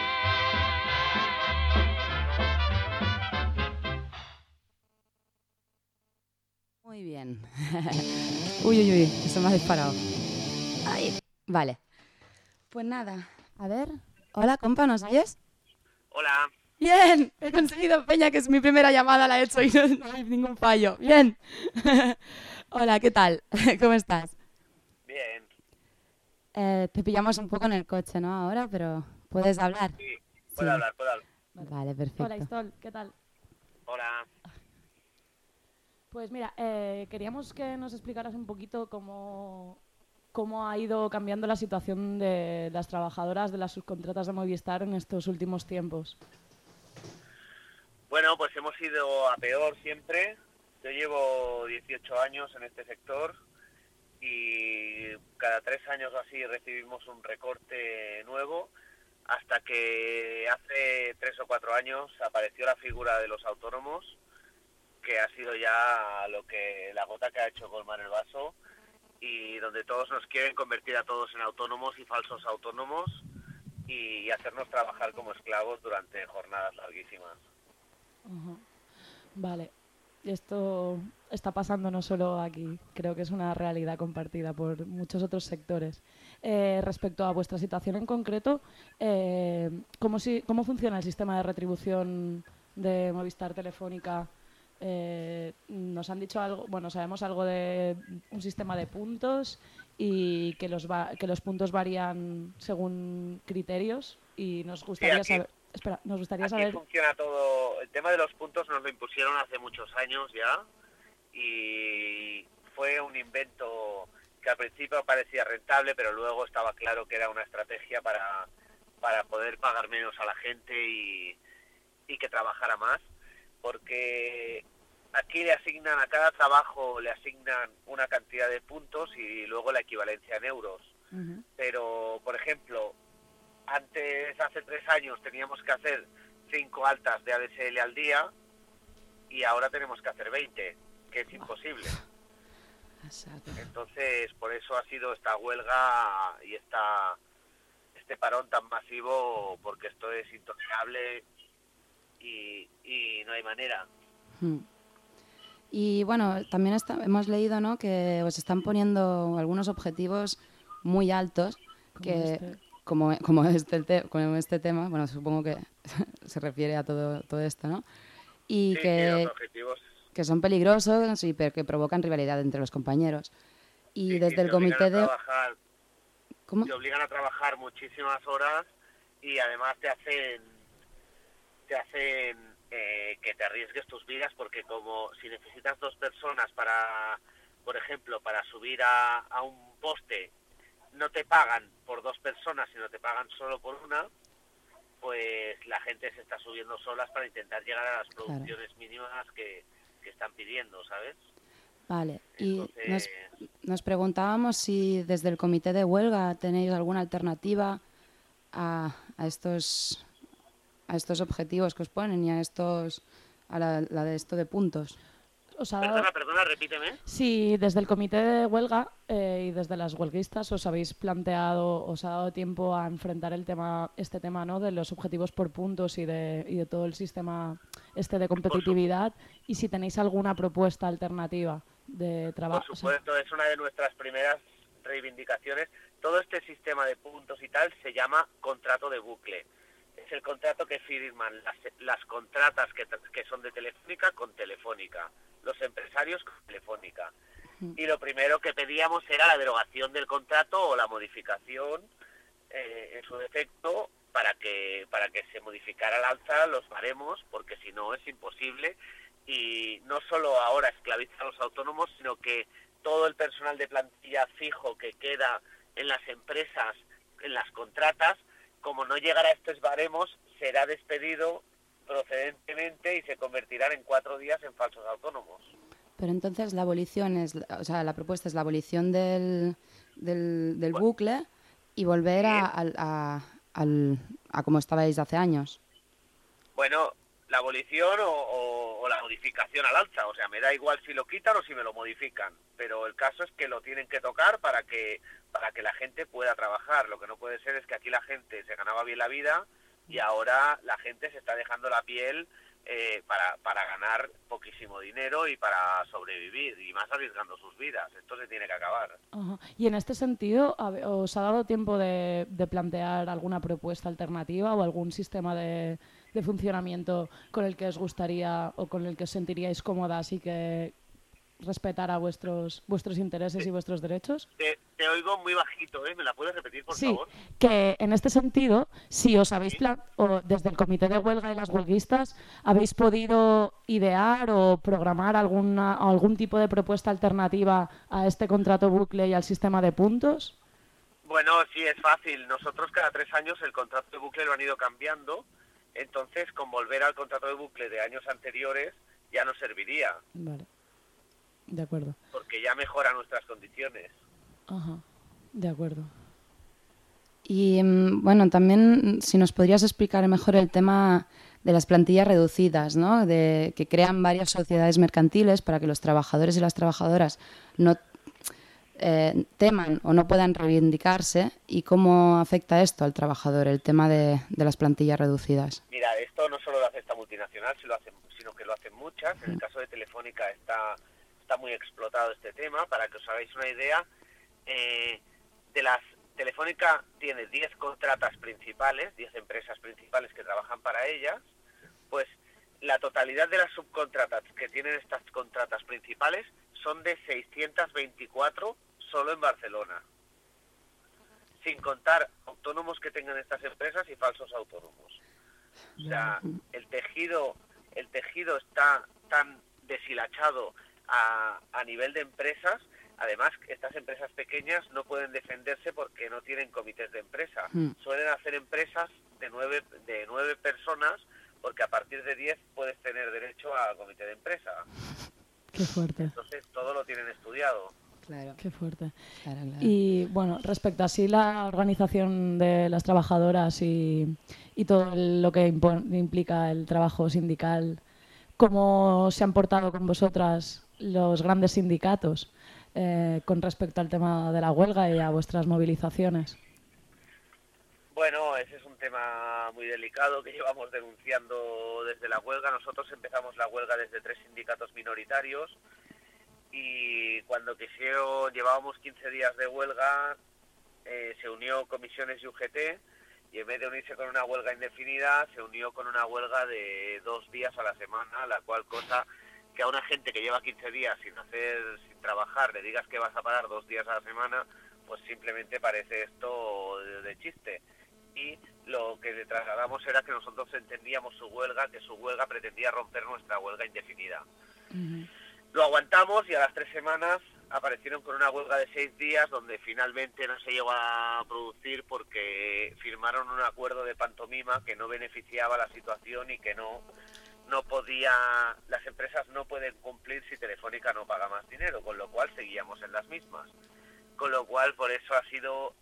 A: Muy bien. Uy, eso me ha disparado. Ay, vale. Pues nada, a ver. Hola, compa, ¿nos oyes?
G: Hola,
A: Bien, he conseguido, Peña, que es mi primera llamada, la he hecho y no hay ningún fallo. Bien. Hola, ¿qué tal? ¿Cómo estás?
G: bien.
A: Te pillamos un poco en el coche, ¿no? Ahora, pero ¿puedes hablar?
G: Sí, puedo hablar.
A: Vale, perfecto.
B: Hola, Istol, ¿qué tal?
G: Hola.
B: Pues mira, queríamos que nos explicaras un poquito cómo ha ido cambiando la situación de las trabajadoras de las subcontratas de Movistar en estos últimos tiempos.
G: Bueno, pues hemos ido a peor siempre. Yo llevo 18 años en este sector y cada 3 años o así recibimos un recorte nuevo, hasta que hace 3 o 4 años apareció la figura de los autónomos, que ha sido ya la gota que ha hecho colmar el vaso, y donde todos nos quieren convertir a todos en autónomos y falsos autónomos y hacernos trabajar como esclavos durante jornadas larguísimas.
B: Ajá. Vale. Esto está pasando no solo aquí, creo que es una realidad compartida por muchos otros sectores. Respecto a vuestra situación en concreto, ¿cómo funciona el sistema de retribución de Movistar Telefónica? Nos han dicho algo, bueno, sabemos algo de un sistema de puntos y que los puntos varían según criterios, y nos gustaría saber... Espera, nos gustaría
G: Aquí
B: saber...
G: funciona todo. El tema de los puntos nos lo impusieron hace muchos años ya, y fue un invento que al principio parecía rentable, pero luego estaba claro que era una estrategia para poder pagar menos a la gente y que trabajara más, porque aquí a cada trabajo le asignan una cantidad de puntos y luego la equivalencia en euros.
B: Ujú.
G: Pero, por ejemplo, hace 3 años teníamos que hacer 5 altas de ADSL al día y ahora tenemos que hacer 20, que es imposible.
A: Exacto.
G: Entonces, por eso ha sido esta huelga y este parón tan masivo, porque esto es intolerable y no hay manera.
A: Mm. Y bueno, también hemos leído, ¿no?, que os están poniendo algunos objetivos muy altos, como este tema, bueno, supongo que se refiere a todo esto, ¿no? Y
G: Sí,
A: que,
G: los objetivos.
A: que son peligrosos y que provocan rivalidad entre los compañeros. Y
G: Sí,
A: desde el
G: te obligan
A: comité
G: a
A: de...
G: trabajar,
A: ¿Cómo?
G: te obligan a trabajar muchísimas horas y además te hacen que te arriesgues tus vidas, porque como si necesitas 2 personas por ejemplo, para subir a un poste, no te pagan por 2 personas, sino te pagan solo por una, pues la gente se está subiendo solas para intentar llegar a las producciones mínimas que están pidiendo, ¿sabes?
A: Vale, y
G: Entonces,
A: nos preguntábamos si desde el comité de huelga tenéis alguna alternativa a estos objetivos que os ponen y a la de esto de puntos.
B: ¿Os ha dado...
G: Perdona, repíteme.
B: Sí, desde el comité de huelga y desde las huelguistas os ha dado tiempo a enfrentar este tema, ¿no?, de los objetivos por puntos y de todo el sistema de competitividad, y si tenéis alguna propuesta alternativa de trabajo.
G: Por supuesto, es una de nuestras primeras reivindicaciones. Todo este sistema de puntos y tal se llama contrato de bucle. Es el contrato que firman las contratas que son de Telefónica con Telefónica, los empresarios con Telefónica. Y lo primero que pedíamos era la derogación del contrato o la modificación, en su defecto, para que se modificara al alza los baremos, porque si no es imposible. Y no solo ahora esclavizar a los autónomos, sino que todo el personal de plantilla fijo que queda en las empresas, en las contratas, como no llegará a estos baremos, será despedido procedentemente y se convertirán en 4 días en falsos autónomos.
A: Pero entonces la propuesta es la abolición del bucle y volver a como estabais hace años.
G: Bueno, la abolición o la modificación al alza, o sea, me da igual si lo quitan o si me lo modifican, pero el caso es que lo tienen que tocar para que la gente pueda trabajar. Lo que no puede ser es que aquí la gente se ganaba bien la vida y ahora la gente se está dejando la piel para ganar poquísimo dinero y para sobrevivir, y más arriesgando sus vidas. Esto se tiene que acabar.
B: Ajá. Y en este sentido, ¿os ha dado tiempo de plantear alguna propuesta alternativa o algún sistema de funcionamiento con el que os gustaría o con el que os sentiríais cómodas y que respetara vuestros intereses y vuestros derechos?
G: Te oigo muy bajito, ¿eh? ¿Me la puedes repetir, por favor?
B: Sí, que en este sentido, si os habéis o desde el comité de huelga y las huelguistas, ¿habéis podido idear o programar algún tipo de propuesta alternativa a este contrato bucle y al sistema de puntos?
G: Bueno, sí, es fácil. Nosotros cada 3 años el contrato de bucle lo han ido cambiando, entonces con volver al contrato de bucle de años anteriores ya no serviría.
B: Vale, de acuerdo.
G: Porque ya mejora nuestras condiciones.
B: Ajá, de acuerdo.
A: Y bueno, también si nos podrías explicar mejor el tema de las plantillas reducidas, ¿no? De que crean varias sociedades mercantiles para que los trabajadores y las trabajadoras no teman o no puedan reivindicarse, y cómo afecta esto al trabajador, el tema de las plantillas reducidas.
G: Mira, esto no solo lo hace esta multinacional, sino que lo hacen muchas. En el caso de Telefónica está muy explotado este tema. Para que os hagáis una idea, Telefónica tiene 10 contratas principales, 10 empresas principales que trabajan para ellas. Pues la totalidad de las subcontratas que tienen estas contratas principales son de 624 solo en Barcelona, sin contar autónomos que tengan estas empresas y falsos autónomos. O sea, el tejido está tan deshilachado a nivel de empresas. Además, estas empresas pequeñas no pueden defenderse porque no tienen comités de empresa. Suelen hacer empresas de 9 personas, porque a partir de 10 puedes tener derecho a comité de empresa.
B: Qué fuerte.
G: Entonces, todo lo tienen estudiado.
A: Claro.
B: Qué fuerte.
A: Claro.
B: Y bueno, respecto a sí la organización de las trabajadoras y todo lo que implica el trabajo sindical, ¿cómo se han portado con vosotras los grandes sindicatos con respecto al tema de la huelga y a vuestras movilizaciones?
G: Bueno, ese es un tema muy delicado que llevamos denunciando desde la huelga. Nosotros empezamos la huelga desde 3 sindicatos minoritarios, y cuando llevábamos 15 días de huelga, se unió Comisiones y UGT, y en vez de unirse con una huelga indefinida, se unió con una huelga de 2 días a la semana, la cual cosa que a una gente que lleva 15 días sin trabajar, le digas que vas a parar 2 días a la semana, pues simplemente parece esto de chiste. Y lo que le trasladamos era que nosotros entendíamos que su huelga pretendía romper nuestra huelga indefinida. Lo aguantamos, y a las 3 semanas aparecieron con una huelga de 6 días, donde finalmente no se llegó a producir porque firmaron un acuerdo de pantomima que no beneficiaba la situación y que no podía, las empresas no pueden cumplir si Telefónica no paga más dinero, con lo cual seguíamos en las mismas. Con lo cual, por eso ha sido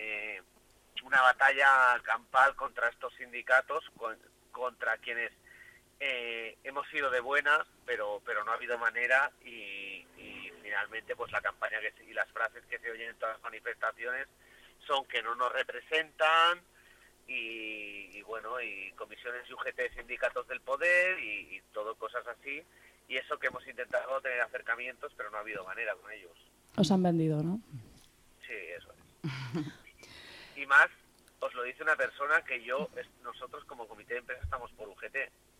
G: una batalla campal contra estos sindicatos, contra quienes hemos sido de buenas, pero no ha habido manera, y finalmente pues la campaña y las frases que se oyen en todas las manifestaciones son que no nos representan, y bueno, y Comisiones y UGT, sindicatos del poder, y todo cosas así, y eso que hemos intentado tener acercamientos, pero no ha habido manera con ellos.
B: Os han vendido, ¿no?
G: Sí, eso es. Y más, os lo dice una persona que nosotros como comité de empresa estamos por UGT.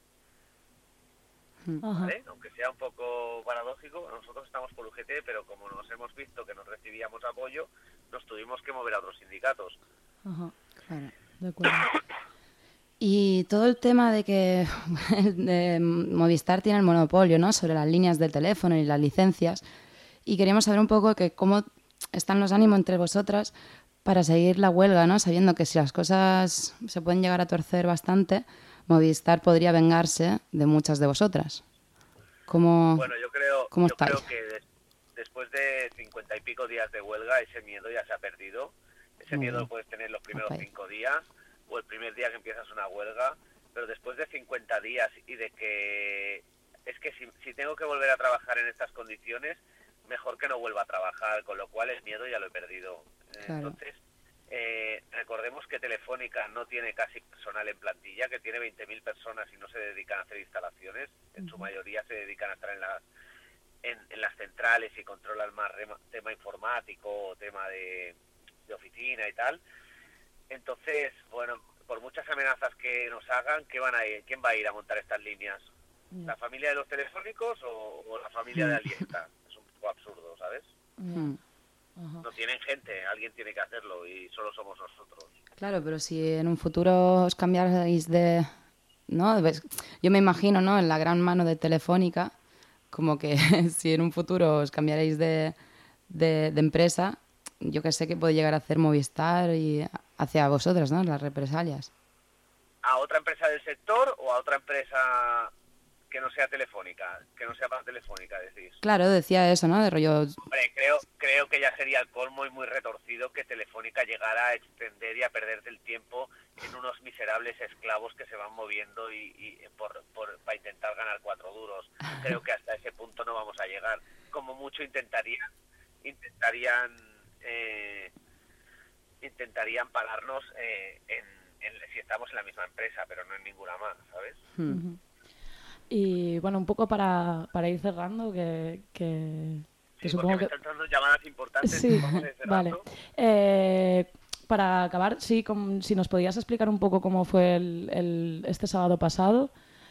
G: ¿Vale? Aunque sea un poco paradójico, nosotros estamos por UGT, pero como nos hemos visto que no recibíamos apoyo, nos tuvimos que mover a otros sindicatos.
B: Ajá,
A: Claro.
B: de acuerdo.
A: Y todo el tema de que Movistar tiene el monopolio, ¿no?, sobre las líneas del teléfono y las licencias, y queríamos saber un poco cómo están los ánimos entre vosotras para seguir la huelga, ¿no?, sabiendo que si las cosas se pueden llegar a torcer bastante, Movistar podría vengarse de muchas de vosotras.
G: Bueno, yo creo que después de 50 y pico días de huelga, ese miedo ya se ha perdido. Ese miedo lo puedes tener los primeros 5 días, o el primer día que empiezas una huelga, pero después de 50 días y de que... Es que si tengo que volver a trabajar en estas condiciones, mejor que no vuelva a trabajar, con lo cual el miedo ya lo he perdido.
A: Claro.
G: Entonces, recordemos que Telefónica no tiene casi personal en plantilla, que tiene 20.000 personas y no se dedican a hacer instalaciones. En su mayoría se dedican a estar en las centrales y controlan más tema informático, tema de oficina y tal. Entonces, bueno, por muchas amenazas que nos hagan, ¿quién va a ir a montar estas líneas? ¿La familia de los telefónicos o la familia de Aliesta? Es un poco absurdo, ¿sabes? No tienen gente, alguien tiene que hacerlo, y solo somos nosotros.
A: Claro, pero si en un futuro os cambiarais de... ¿no? Yo me imagino, ¿no?, en la gran mano de Telefónica, como que si en un futuro os cambiarais de empresa, yo que sé que puede llegar a hacer Movistar y hacia vosotras, ¿no?, las represalias.
G: ¿A otra empresa del sector o a otra empresa Que no sea Telefónica, que no sea para Telefónica, decís.
A: Claro, decía eso, ¿no? De rollo...
G: Hombre, creo que ya sería el colmo y muy retorcido que Telefónica llegara a extender y a perder del tiempo en unos miserables esclavos que se van moviendo y para intentar ganar 4 duros. Creo que hasta ese punto no vamos a llegar. Como mucho intentarían pararnos si estamos en la misma empresa, pero no en ninguna más, ¿sabes?
B: Y bueno, un poco para ir cerrando, que
G: Sí,
B: supongo
G: porque
B: que...
G: me están dando llamadas importantes.
B: Sí,
G: Vamos a ir
B: vale.
G: cerrando.
B: Para acabar, sí, si nos podías explicar un poco cómo fue este sábado pasado,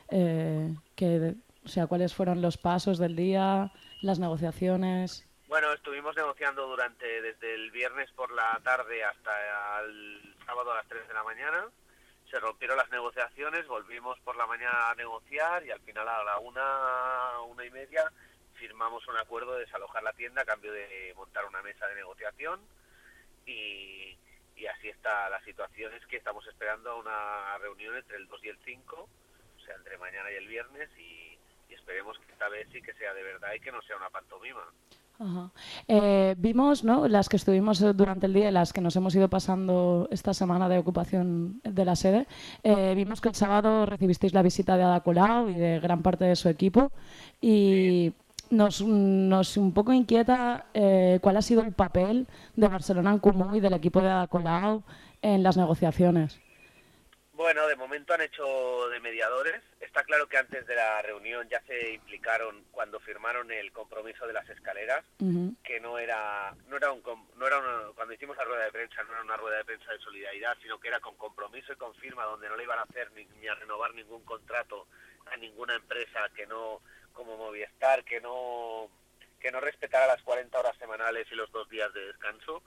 B: o sea, cuáles fueron los pasos del día, las negociaciones.
G: Bueno, estuvimos negociando desde el viernes por la tarde hasta el sábado a las 3 de la mañana. Se rompieron las negociaciones, volvimos por la mañana a negociar y al final a la 1:30 firmamos un acuerdo de desalojar la tienda a cambio de montar una mesa de negociación y así está la situación. Es que estamos esperando una reunión entre el 2 y el 5, o sea, entre mañana y el viernes y esperemos que esta vez sí que sea de verdad y que no sea una pantomima.
B: Ajá. Vimos, ¿no?, las que estuvimos durante el día y las que nos hemos ido pasando esta semana de ocupación de la sede, vimos que el sábado recibisteis la visita de Ada Colau y de gran parte de su equipo y nos un poco inquieta cuál ha sido el papel de Barcelona en Comú y del equipo de Ada Colau en las negociaciones.
G: Bueno, de momento han hecho de mediadores. Está claro que antes de la reunión ya se implicaron cuando firmaron el compromiso de las escaleras, que cuando hicimos la rueda de prensa no era una rueda de prensa de solidaridad, sino que era con compromiso y con firma, donde no le iban a hacer ni a renovar ningún contrato a ninguna empresa que no, como Movistar, que no respetara las 40 horas semanales y los 2 días de descanso.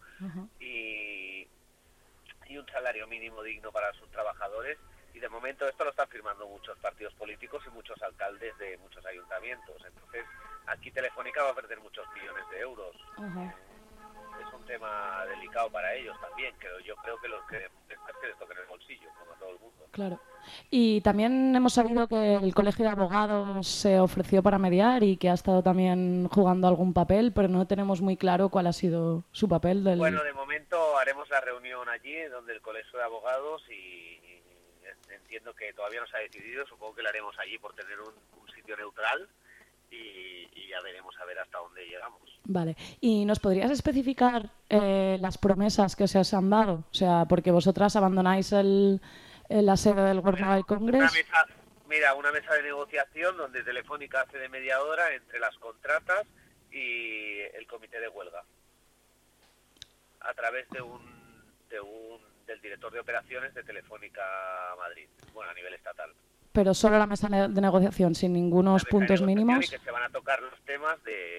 G: Y un salario mínimo digno para sus trabajadores, y de momento esto lo están firmando muchos partidos políticos y muchos alcaldes de muchos ayuntamientos. Entonces aquí Telefónica va a perder muchos millones de euros. Es un tema delicado para ellos también, yo creo que les toquen el bolsillo, como a todo el mundo.
B: Claro. Y también hemos sabido que el Colegio de Abogados se ofreció para mediar y que ha estado también jugando algún papel, pero no tenemos muy claro cuál ha sido su papel.
G: Bueno, de momento haremos la reunión allí, donde el Colegio de Abogados, y entiendo que todavía no se ha decidido, supongo que la haremos allí por tener un sitio neutral y ya veremos a ver hasta dónde llegamos.
B: Vale. ¿Y nos podrías especificar las promesas que se os han dado? O sea, porque vosotras abandonáis la sede del World Mobile Congress.
G: Una mesa de negociación donde Telefónica hace de mediadora entre las contratas y el comité de huelga, a través del director de operaciones de Telefónica Madrid, bueno, a nivel estatal.
B: Pero solo la mesa de negociación, sin ningunos puntos mínimos.
G: Y que se van a tocar los temas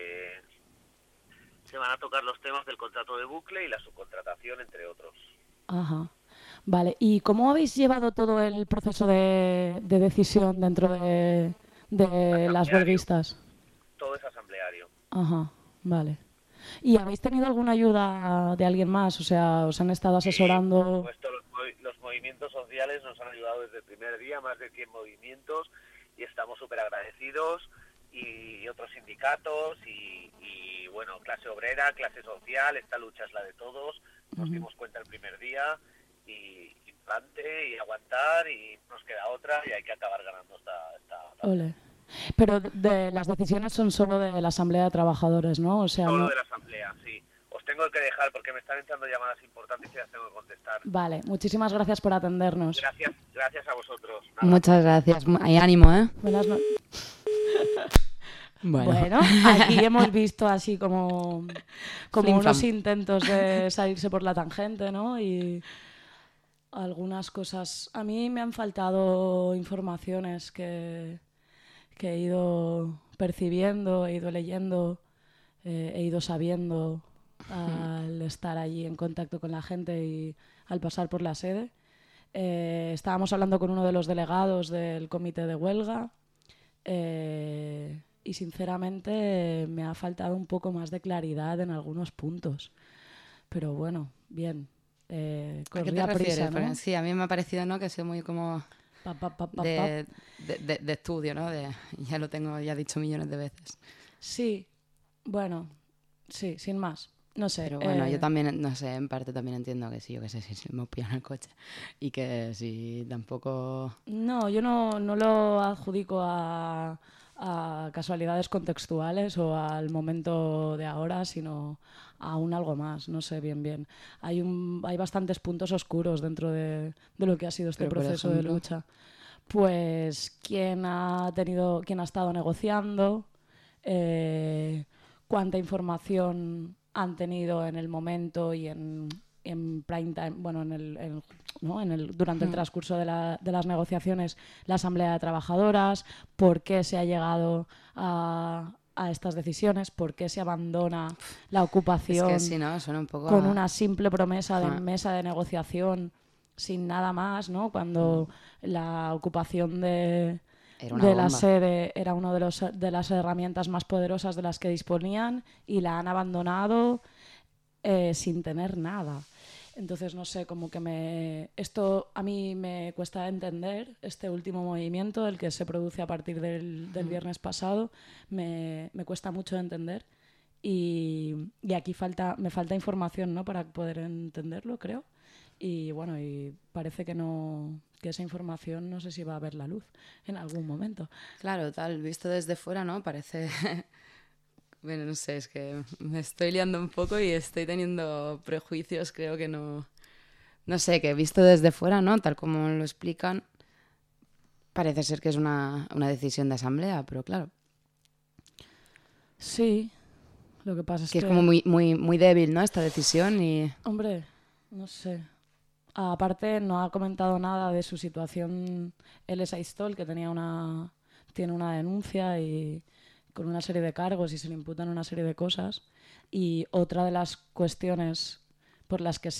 G: del contrato de bucle y la subcontratación, entre otros.
B: Ajá. Vale. ¿Y cómo habéis llevado todo el proceso de decisión dentro de las huelguistas?
G: Todo es asambleario.
B: Ajá. Vale. ¿Y habéis tenido alguna ayuda de alguien más? O sea, ¿os han estado asesorando?
G: Sí, por supuesto, los movimientos sociales nos han ayudado desde el primer día, más de 100 movimientos, y estamos súper agradecidos, y otros sindicatos, y bueno, clase obrera, clase social, esta lucha es la de todos, nos dimos cuenta el primer día, y plante, y aguantar, y nos queda otra, y hay que acabar ganando esta
B: Ole. Pero las decisiones son solo de la Asamblea de Trabajadores, ¿no? O sea,
G: solo de la Asamblea, sí. Os tengo que dejar porque me están entrando llamadas importantes y las tengo que contestar.
B: Vale, muchísimas gracias por atendernos.
G: Gracias a vosotros. Nada.
A: Muchas gracias. Hay ánimo, ¿eh?
B: Buenas noches.
A: Bueno,
B: aquí hemos visto así como
A: Flim
B: unos
A: flam.
B: intentos de salirse por la tangente, ¿no? Y algunas cosas. A mí me han faltado informaciones que he ido percibiendo, he ido leyendo, he ido sabiendo al estar allí en contacto con la gente y al pasar por la sede. Estábamos hablando con uno de los delegados del comité de huelga y sinceramente me ha faltado un poco más de claridad en algunos puntos. Pero bueno, bien.
A: ¿a qué te
B: Corría
A: refieres?
B: prisa, ¿no?
A: Porque sí, a mí me ha parecido, ¿no?, que ha sido muy como... de estudio, ¿no? Ya lo tengo ya dicho millones de veces.
B: Sí, bueno, sí, sin más. No sé.
A: Pero bueno, yo también, no sé, en parte también entiendo que sí, yo qué sé, si me pillan el coche y que si tampoco...
B: No, yo no lo adjudico a casualidades contextuales o al momento de ahora, sino a un algo más, no sé bien. Hay bastantes puntos oscuros dentro de lo que ha sido este
A: Pero, por
B: proceso de
A: ejemplo,
B: lucha. Pues quién ha estado negociando, cuánta información han tenido en el momento y en prime time, bueno, durante el transcurso de las negociaciones, la Asamblea de Trabajadoras, por qué se ha llegado a estas decisiones, por qué se abandona la ocupación
A: Es que sí, ¿no? Suena un poco
B: con
A: a-
B: una simple promesa de
A: Ajá.
B: mesa de negociación sin nada más, ¿no? Cuando la ocupación de
A: Era una
B: la
A: bomba.
B: sede era una de las herramientas más poderosas de las que disponían y la han abandonado sin tener nada. Entonces, no sé, como que esto a mí me cuesta entender, este último movimiento, el que se produce a partir del viernes pasado, me cuesta mucho entender y aquí me falta información, ¿no? Para poder entenderlo, creo. Y bueno, y parece que esa información no sé si va a ver la luz en algún momento.
A: Claro, tal, visto desde fuera, ¿no? Parece... Bueno, no sé, es que me estoy liando un poco y estoy teniendo prejuicios, creo que no... No sé, que visto desde fuera, ¿no? Tal como lo explican, parece ser que es una decisión de asamblea, pero claro,
B: Sí, lo que pasa es
A: que es como muy débil, ¿no? Esta decisión y...
B: Hombre, no sé. Aparte, no ha comentado nada de su situación. Él es Aistol, que tiene una denuncia y con una serie de cargos y se le imputan una serie de cosas. Y otra de las cuestiones por las que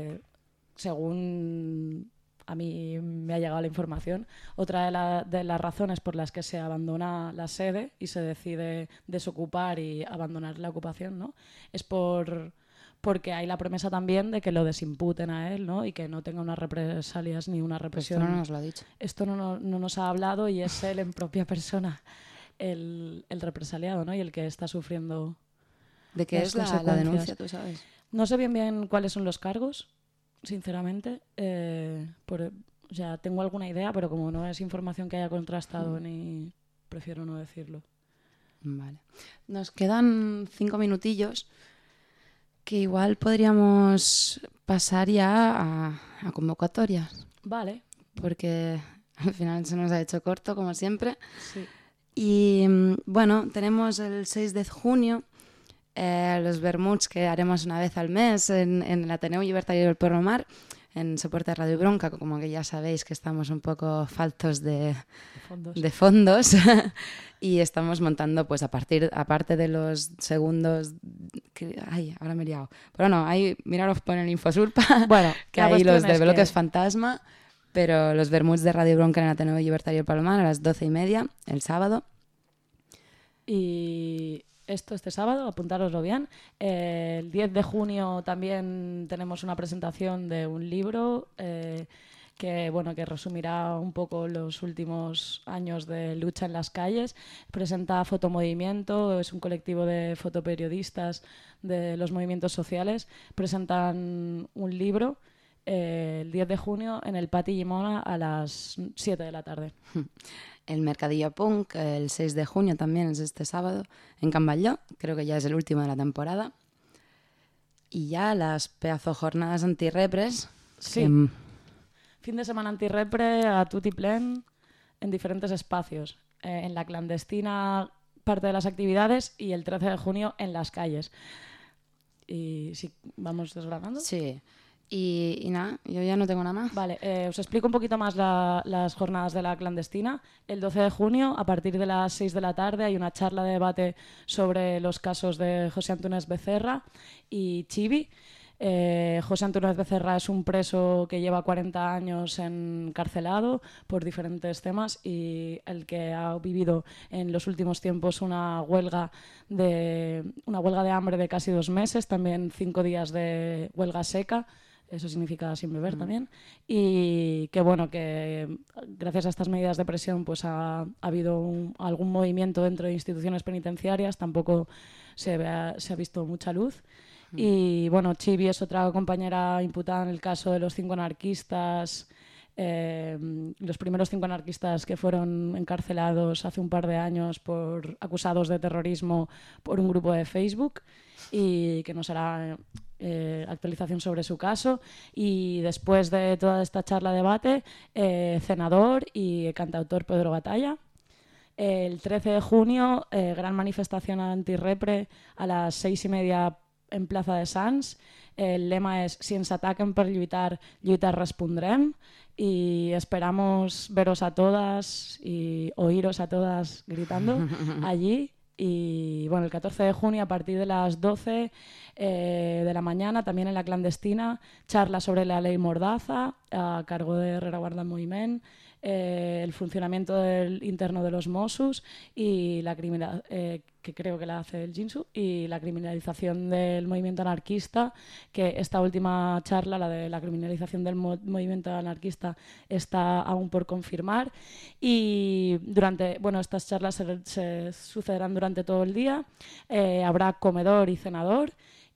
B: según a mí me ha llegado la información, otra de las razones por las que se abandona la sede y se decide desocupar y abandonar la ocupación, ¿no? Es porque hay la promesa también de que lo desimputen a él, ¿no? Y que no tenga unas represalias ni una
A: Pues
B: represión.
A: esto no nos lo ha dicho.
B: Esto no nos ha hablado y es él en propia persona el represaliado, ¿no? Y el que está sufriendo.
A: ¿De qué
B: las
A: es la
B: consecuencias.
A: denuncia, tú sabes?
B: No sé bien cuáles son los cargos, sinceramente. O sea, tengo alguna idea, pero como no es información que haya contrastado, ni prefiero no decirlo.
A: Vale. Nos quedan 5 minutillos que igual podríamos pasar ya a convocatorias,
B: Vale,
A: porque al final se nos ha hecho corto, como siempre.
B: sí.
A: Y bueno, tenemos el 6 de junio los vermuts que haremos una vez al mes en el Ateneu Llibertari del Porromar, en soporte de Radio Bronca, como que ya sabéis que estamos un poco faltos de fondos y estamos montando, pues aparte de los segundos... Ay, ahora me he liado. Pero no, ahí, miraros por el Infosurpa,
B: Bueno,
A: que
B: la
A: hay
B: cuestión
A: los de
B: es
A: Bloques
B: que-
A: Fantasma, pero los vermuts de Radio Bronca en el Ateneu Llibertari del Palomar a las 12:30, el sábado.
B: Y este sábado, apuntároslo bien. El 10 de junio también tenemos una presentación de un libro que resumirá un poco los últimos años de lucha en las calles. Presenta Fotomovimiento, es un colectivo de fotoperiodistas de los movimientos sociales. Presentan un libro el 10 de junio en el Pati Llimona a las 7 de la tarde.
A: El Mercadillo Punk, el 6 de junio también es este sábado, en Can Batlló, creo que ya es el último de la temporada. Y ya las pedazo jornadas antirrepres.
B: Sí.
A: que,
B: Fin de semana antirrepre a tutiplén en diferentes espacios. En la clandestina parte de las actividades y el 13 de junio en las calles. Y sí, vamos desgranando.
A: sí. Y nada, yo ya no tengo nada más.
B: Vale, os explico un poquito más las jornadas de la clandestina. El 12 de junio, a partir de las 6 de la tarde, hay una charla de debate sobre los casos de José Antúnez Becerra y Chivi. José Antúnez Becerra es un preso que lleva 40 años encarcelado por diferentes temas y el que ha vivido en los últimos tiempos una huelga de hambre de casi 2 meses, también 5 días de huelga seca. eso significa sin beber también, y que bueno, que gracias a estas medidas de presión pues ha habido algún movimiento dentro de instituciones penitenciarias, tampoco se ha visto mucha luz. Y bueno, Chibi es otra compañera imputada en el caso de los 5 anarquistas, los primeros 5 anarquistas que fueron encarcelados hace un par de años acusados de terrorismo por un grupo de Facebook, y que nos hará actualización sobre su caso. Y después de toda esta charla-debate, senador y cantautor Pedro Batalla. El 13 de junio, gran manifestación antirrepre a las 6:30 en Plaza de Sants. El lema es «Si ens ataquen per lluitar, lluitar respondrem», y esperamos veros a todas y oíros a todas gritando allí. Y bueno, el 14 de junio a partir de las 12 de la mañana, también en la clandestina, charla sobre la ley Mordaza a cargo de Rereguarda Moviment, el funcionamiento interno de los Mossos y la que creo que la hace el Jinsu, y la criminalización del movimiento anarquista, que esta última charla, la de la criminalización del movimiento anarquista, está aún por confirmar. Y estas charlas se sucederán durante todo el día, habrá comedor y cenador,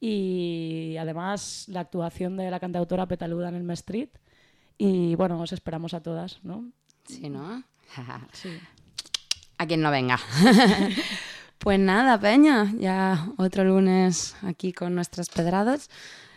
B: y además la actuación de la cantautora Petaluda en el Mestrit. Y bueno, os esperamos a todas, ¿no?
A: Sí, ¿no?
B: Sí.
A: A quien no venga. Pues nada, peña, ya otro lunes aquí con nuestras pedradas,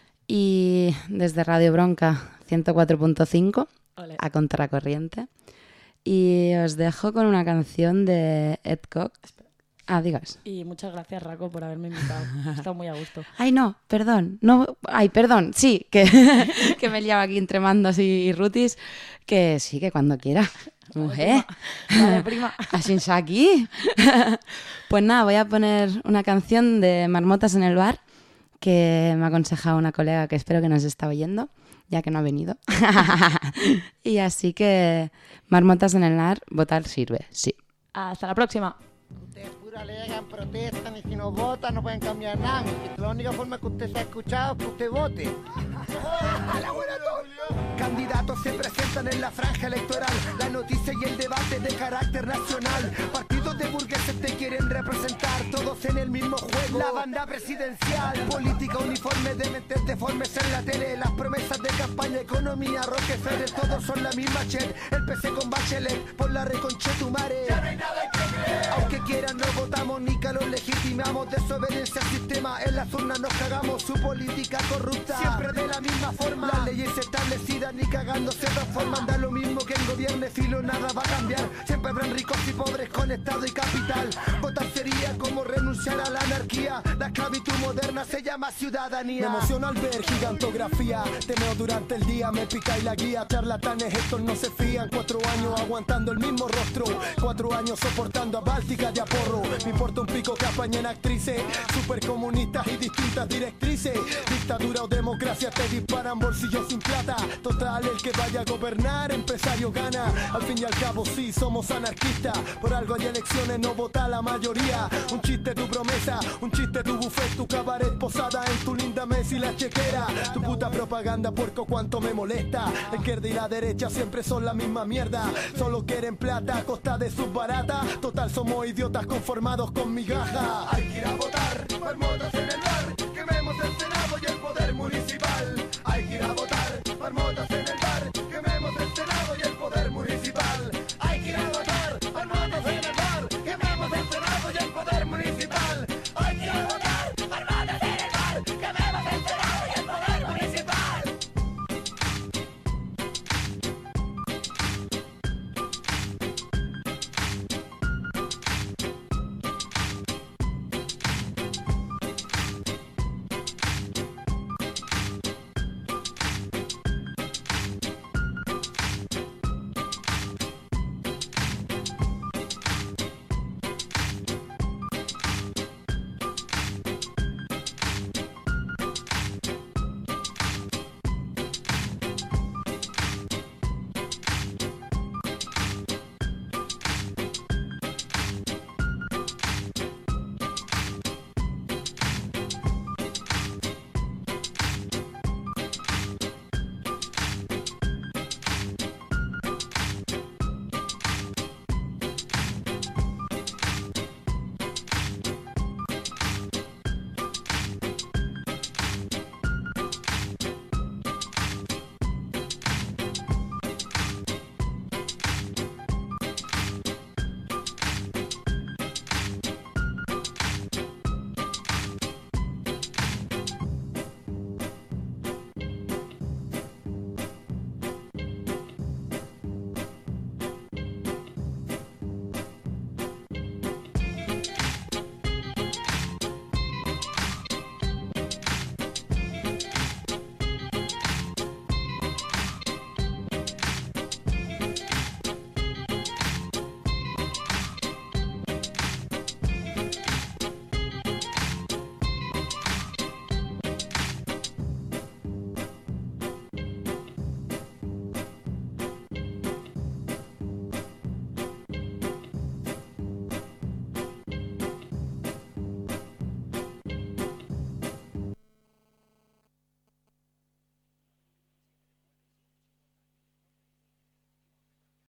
A: y desde Radio Bronca 104.5 a contracorriente. Y os dejo con una canción de Ed Koch. Ah, digas.
B: Y muchas gracias, Raco, por haberme invitado. He estado muy a gusto.
A: Ay, no, perdón. Sí, que me liaba aquí entre mandos y rutis. Que sí, que cuando quiera. Mujer.
B: Vale, prima.
A: Así aquí. Pues nada, voy a poner una canción de Marmotas en el bar que me ha aconsejado una colega que espero que nos está oyendo, ya que no ha venido. Y así que Marmotas en el bar, votar sirve, sí.
B: Hasta la próxima.
H: Ustedes pura alegan, protestan, y si no votan no pueden cambiar nada. La única forma que usted se ha escuchado es que usted vote. Candidatos se presentan en la franja electoral, la noticia y el debate de carácter nacional. Partidos de burgueses te quieren representar, todos en el mismo juego. La banda presidencial, política uniforme de mentes deformes en la tele. Las promesas de campaña, economía, Rockefeller, todos son la misma chet. El PC con Bachelet, por la reconchetumare. Ya no hay nada que creer. Aunque quieran no votamos, ni que los legitimamos. Desobediencia al sistema, en las urnas nos cagamos. Su política corrupta, siempre de la misma forma. Las leyes establecidas ni cagando se transforman. Da lo mismo que el gobierno filo, nada va a cambiar. Siempre habrán ricos y pobres con estado y capital. Votar sería como renunciar a la anarquía. La esclavitud moderna se llama ciudadanía. Me emociona al ver gigantografía. Temeo durante el día, me pica y la guía. Charlatanes, estos no se fían. 4 años aguantando el mismo rostro. 4 años soportando a Báltica de Aporro. Me importa un pico que apañen actrices. Supercomunistas y distintas directrices. Dictadura o democracia te disparan bolsillos sin plata. Total, el que vaya a gobernar, empresario gana. Al fin y al cabo sí, somos anarquistas. Por algo hay elecciones, no vota la mayoría. Un chiste tu promesa, un chiste tu buffet, tu cabaret posada en tu linda mesa y la chequera. Tu puta propaganda, puerco, cuánto me molesta. La izquierda y la derecha siempre son la misma mierda. Solo quieren plata a costa de sus baratas. Total, somos idiotas conformados con migajas. Hay que ir a votar, Marmotas